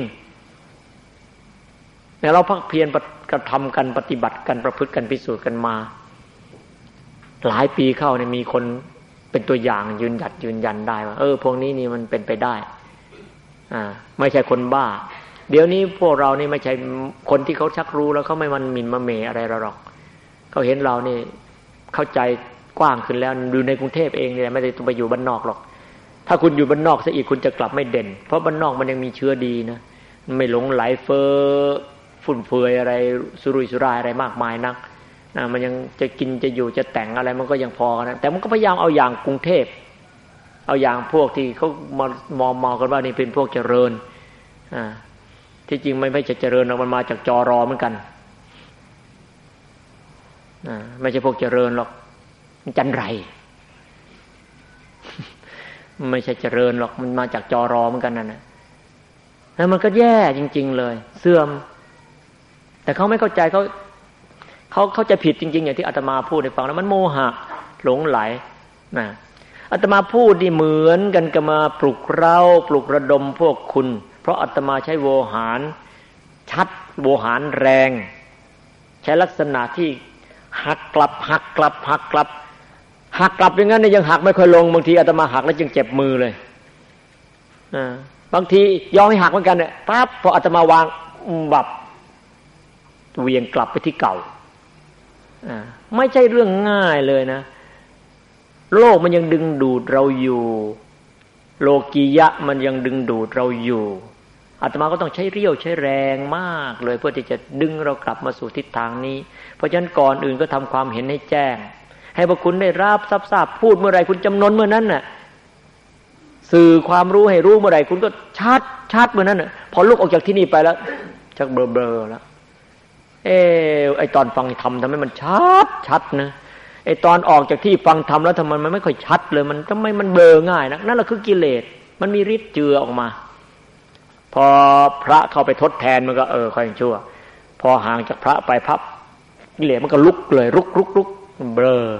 แต่เราพักเพียรกระทำกันปฏิบัติกันประพฤติกันพิสูจน์กันมาหลายปีเข้าเนี่ยมีคนเป็นตัวอย่างยืนยันได้ว่าพวกนี้นี่มันเป็นไปได้ไม่ใช่คนบ้าเดี๋ยวนี้พวกเรานี่ไม่ใช่คนที่เขาชักรู้แล้วเขาไม่มันหมิ่นมาเมอะไรเราหรอกเขาเห็นเรานี่เข้าใจกว้างขึ้นแล้วดูในกรุงเทพเองเนี่ยไม่ได้ต้องไปอยู่บ้านนอกหรอกถ้าคุณอยู่บ้านนอกซะอีกคุณจะกลับไม่เด่นเพราะบ้านนอกมันยังมีเชื้อดีนะไม่หลงไหลเฟ้อฟุ่มเฟือยอะไรสุรุ่ยสุร่ายอะไรมากมายนักมันยังจะกินจะอยู่จะแต่งอะไรมันก็ยังพอนะแต่มันก็พยายามเอาอย่างกรุงเทพเอาอย่างพวกที่เขามองกันว่านี่เป็นพวกเจริญที่จริงไม่ใช่เจริญมันมาจากจรเหมือนกันไม่ใช่พวกเจริญหรอกจันไรไม่ใช่เจริญหรอกมันมาจากจรเหมือนกันนั่นนะแล้วมันก็แย่จริงๆเลยเสื่อมแต่เขาไม่เข้าใจเขาจะผิดจริงๆอย่างที่อาตมาพูดให้ฟังแล้วมันโมหะหลงไหลนะอาตมาพูดนี่เหมือนกันกับมาปลุกเราปลุกระดมพวกคุณเพราะอาตมาใช้โวหารชัดโวหารแรงใช้ลักษณะที่หักกลับอย่างนั้นเนี่ยยังหักไม่ค่อยลงบางทีอาตมาหักแล้วจึงเจ็บมือเลยบางทียอมให้หักเหมือนกันเนี่ยปั๊บพออาตมาวางบับเวียงกลับไปที่เก่าไม่ใช่เรื่องง่ายเลยนะโลกมันยังดึงดูดเราอยู่โลกียะมันยังดึงดูดเราอยู่อาตมาก็ต้องใช้เรี่ยวใช้แรงมากเลยเพื่อที่จะดึงเรากลับมาสู่ทิศทางนี้เพราะฉะนั้นก่อนอื่นก็ทำความเห็นให้แจ้งให้พวกคุณได้รับทราบพูดเมื่อไรคุณจำนนเมื่อนั้นน่ะสื่อความรู้ให้รู้เมื่อไรคุณก็ชัดเมื่อนั้นน่ะพอลุกออกจากที่นี่ไปแล้วชักเบลอแล้วไอตอนฟังธรรมทำให้มันชัดนะไอตอนออกจากที่ฟังธรรมแล้วทำไมมันไม่ค่อยชัดเลยมันทำไมมันเบลอง่ายนะนั่นแหละคือกิเลสมันมีฤทธิ์เจือออกมาพอพระเข้าไปทดแทนมันก็ค่อยชั่วพอห่างจากพระไปพับกิเลสมันก็ลุกเลยลุกเบลอ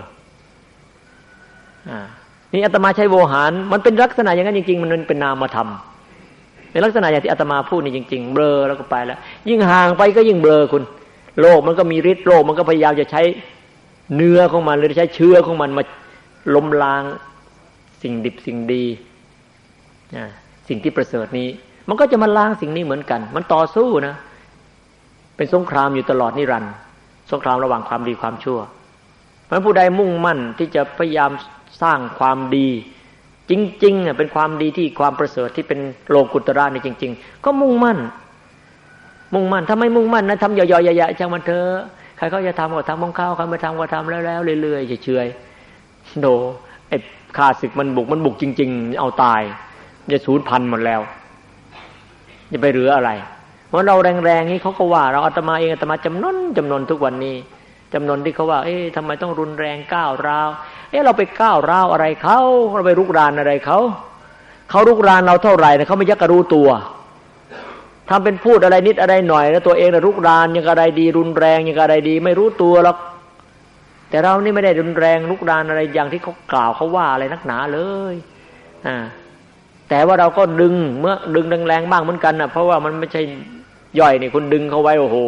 นี่อาตมาใช้โวหารมันเป็นลักษณะอย่างนั้นจริงๆมันเป็นนามธรรมในลักษณะอย่างที่อาตมาพูดนี่จริงๆเบลอแล้วก็ไปแล้วยิ่งห่างไปก็ยิ่งเบลอคุณโลกมันก็มีฤทธิ์โลกมันก็พยายามจะใช้เนื้อของมันหรือใช้เชื้อของมันมาล้มล้างสิ่งดิบสิ่งดีสิ่งที่ประเสริฐนี้มันก็จะมาล้างสิ่งนี้เหมือนกันมันต่อสู้นะเป็นสงครามอยู่ตลอดนิรันดร์สงครามระหว่างความดีความชั่วเพราะฉะนั้นผู้ใดมุ่งมั่นที่จะพยายามสร้างความดีจริงๆเป็นความดีที่ความประเสริฐที่เป็นโลกุตระนี่จริงๆก็มุ่งมั่นถ้าไม่มุ่งมั่นนะทำย่อยๆๆช่างมันเถอะใครเขาจะทำก็ทำของเขาใครไม่ทำก็ทำแล้วเรื่อยๆเฉยๆโดไอ้ข้าศึกมันบุกจริงๆเอาตายจะสูญพันธุ์หมดแล้วจะไปเหลืออะไรเพราะเราแรงๆนี่เขาก็ว่าเราอาตมาเองอาตมาจำนนทุกวันนี้จำนนที่เขาว่าทำไมต้องรุนแรงก้าวร้าวเราไปก้าวร้าวอะไรเขาไปรุกรานอะไรเขารุกรานเราเท่าไหร่นะเขาไม่ยักกระรู้ตัวทำเป็นพูดอะไรนิดอะไรหน่อยแล้วตัวเองน่ะรุกรานยังอะไรดีรุนแรงยังอะไรดีไม่รู้ตัวหรอกแต่เรานี่ไม่ได้รุนแรงรุกรานอะไรอย่างที่เขากล่าวเขาว่าอะไรนักหนาเลยแต่ว่าเราก็ดึงเมื่อดึงแรงๆบ้างเหมือนกันนะเพราะว่ามันไม่ใช่ย่อยนี่คุณดึงเขาไว้โอ้โห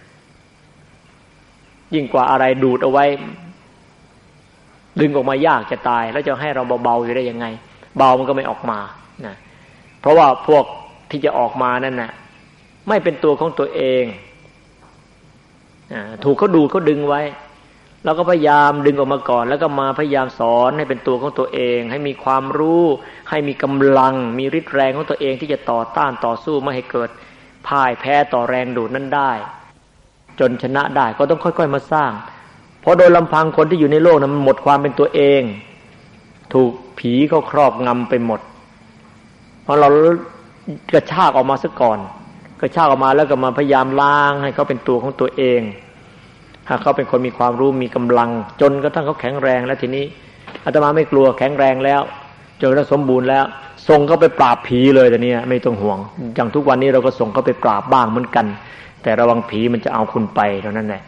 ยิ่งกว่าอะไรดูดเอาไว้ดึงออกมายากจะตายแล้วจะให้เราเบาๆอยู่ได้ยังไงเบามันก็ไม่ออกมานะเพราะว่าพวกที่จะออกมานั่นน่ะไม่เป็นตัวของตัวเองถูกเขาดูดเขาดึงไว้เราก็พยายามดึงออกมาก่อนแล้วก็มาพยายามสอนให้เป็นตัวของตัวเองให้มีความรู้ให้มีกำลังมีฤทธิ์แรงของตัวเองที่จะต่อต้านต่อสู้ไม่ให้เกิดพ่ายแพ้ต่อแรงดูดนั้นได้จนชนะได้ก็ต้องค่อยๆมาสร้างเพราะโดยลำพังคนที่อยู่ในโลกนั้นมันหมดความเป็นตัวเองถูกผีเขาครอบงำไปหมดเพราะเรากระชากออกมาซะก่อนกระชากออกมาแล้วก็มาพยายามล้างให้เขาเป็นตัวของตัวเองหากเขาเป็นคนมีความรู้มีกำลังจนกระทั่งเขาแข็งแรงแล้วทีนี้อาตมาไม่กลัวแข็งแรงแล้วจนกระทั่งสมบูรณ์แล้วส่งเขาไปปราบผีเลยแต่เนี่ยไม่ต้องห่วงอย่างทุกวันนี้เราก็ส่งเขาไปปราบบ้างเหมือนกันแต่ระวังผีมันจะเอาคุณไปเท่านั้นแหละ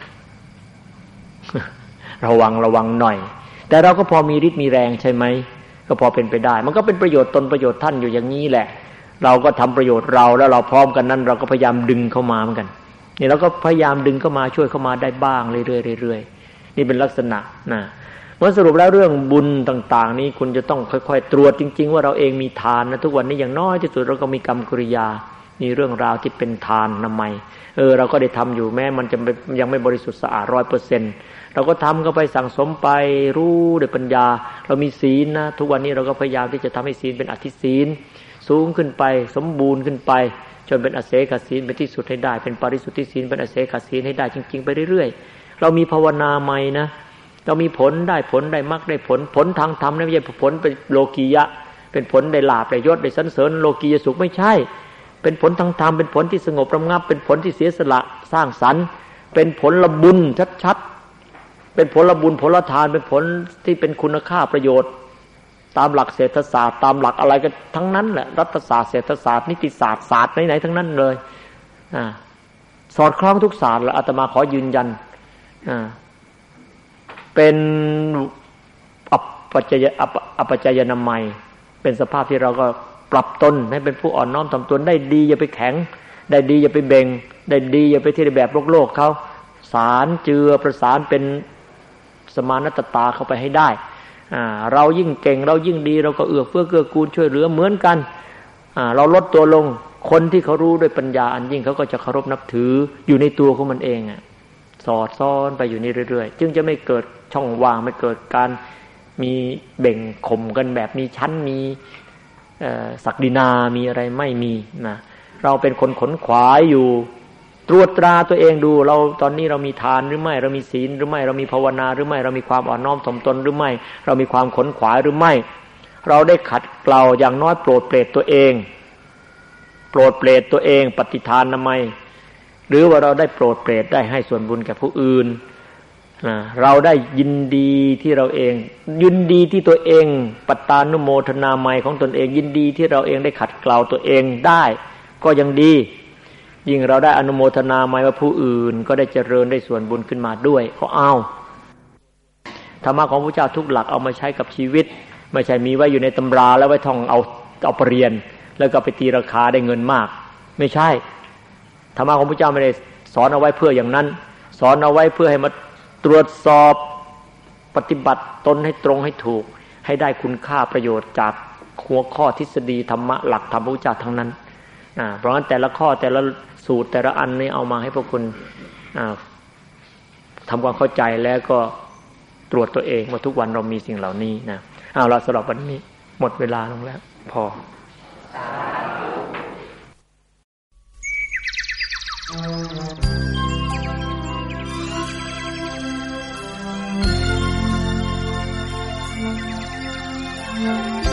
ระวังหน่อยแต่เราก็พอมีฤทธิ์มีแรงใช่ไหมก็พอเป็นไปได้มันก็เป็นประโยชน์ตนประโยชน์ท่านอยู่อย่างนี้แหละเราก็ทำประโยชน์เราแล้วเราพร้อมกันนั้นเราก็พยายามดึงเข้ามาเหมือนกันนี่เราก็พยายามดึงเข้ามาช่วยเข้ามาได้บ้างเรื่อยๆนี่เป็นลักษณะนะเมื่อสรุปแล้วเรื่องบุญต่างๆนี้คุณจะต้องค่อยๆตรวจจริงๆว่าเราเองมีทานนะทุกวันนี้อย่างน้อยที่สุดเราก็มีกรรมกริยามีเรื่องราวที่เป็นทานทำไมเราก็ได้ทำอยู่แม้มันจะยังไม่บริสุทธิ์สะอาด 100% เราก็ทำเข้าไปสั่งสมไปรู้ด้วยปัญญาเรามีศีลนะทุกวันนี้เราก็พยายามที่จะทำให้ศีลเป็นอธิศีลสูงขึ้นไปสมบูรณ์ขึ้นไปจนเป็นอเสขศีลเป็นที่สุดให้ได้เป็นปริสุทธิศีลเป็นอเสขศีลให้ได้จริงๆไปเรื่อยๆเรามีภาวนาใหม่นะเรามีผลได้มรรคได้ผลทางธรรมไม่ใช่ผลเป็นโลกียะเป็นผลได้ลาภได้ยศได้สรรเสริญโลกียสุขไม่ใช่เป็นผลทางธรรมเป็นผลที่สงบระงับเป็นผลที่เสียสละสร้างสรรค์เป็นผลบุญชัดๆเป็นผลบุญผลทานเป็นผลที่เป็นคุณค่าประโยชน์ตามหลักเศรษฐศาสตร์ตามหลักอะไรกันทั้งนั้นแหละรัฐศาสตร์เศรษฐศาสตร์นิติศาสตร์ศาสตร์ไหนๆทั้งนั้นเลยสอดคล้องทุกศาสตร์และอาตมาขอยืนยันเป็นอัปปัจจยนามัยเป็นสภาพที่เราก็ปรับตนให้เป็นผู้อ่อนน้อมถ่อมตนได้ดีอย่าไปแข็งได้ดีอย่าไปเบ่งได้ดีอย่าไปที่แบบโลกเขาสารเจือประสานเป็นสมานตตาเข้าไปให้ได้เรายิ่งเก่งเรายิ่งดีเราก็เอื้อเฟื้อเกื้อกูลช่วยเหลือเหมือนกันเราลดตัวลงคนที่เขารู้ด้วยปัญญาอันยิ่งเขาก็จะเคารพนับถืออยู่ในตัวของมันเองสอดซ้อนไปอยู่นี่เรื่อยๆจึงจะไม่เกิดช่องว่างไม่เกิดการมีเบ่งข่มกันแบบมีชั้นมีศักดินามีอะไรไม่มีนะเราเป็นคนขนขวายอยู่ตรวจตราตัวเองดูเราตอนนี้เรามีทานหรือไม่เรามีศีลหรือไม่เรามีภาวนาหรือไม่เรามีความอ่อนน้อมถ่อมตนหรือไม่เรามีความขนขวายหรือไม่เราได้ขัดเกลาอย่างน้อยโปรดเปรตตัวเองโปรดเปรตตัวเองปฏิทานนามัยหรือว่าเราได้โปรดเปรตได้ให้ส่วนบุญแก่ผู้อื่นเราได้ยินดีที่เราเองยินดีที่ตัวเองปัตตานุโมทนาไมของตนเองยินดีที่เราเองได้ขัดเกลาตัวเองได้ก็ยังดียิ่งเราได้อนุโมทนาไมว่าผู้อื่นก็ได้เจริญได้ส่วนบุญขึ้นมาด้วยก็เอาธรรมะของพระเจ้าทุกหลักเอามาใช้กับชีวิตไม่ใช่มีไว้อยู่ในตำราแล้วไว้ท่องเอาไปเรียนแล้วก็ไปตีราคาได้เงินมากไม่ใช่ธรรมะของพระเจ้าไม่ได้สอนเอาไว้เพื่ออย่างนั้นสอนเอาไว้เพื่อให้มาตรวจสอบปฏิบัติตนให้ตรงให้ถูกให้ได้คุณค่าประโยชน์จากหัวข้อทฤษฎีธรรมะหลักธรรมพระพุทธเจ้าทั้งนั้นเพราะฉะนั้นแต่ละข้อแต่ละสูตรแต่ละอันนี้เอามาให้พวกคุณทำความเข้าใจแล้วก็ตรวจตัวเองว่าทุกวันเรามีสิ่งเหล่านี้นะเอาละสำหรับวันนี้หมดเวลาลงแล้วพอ Thank you.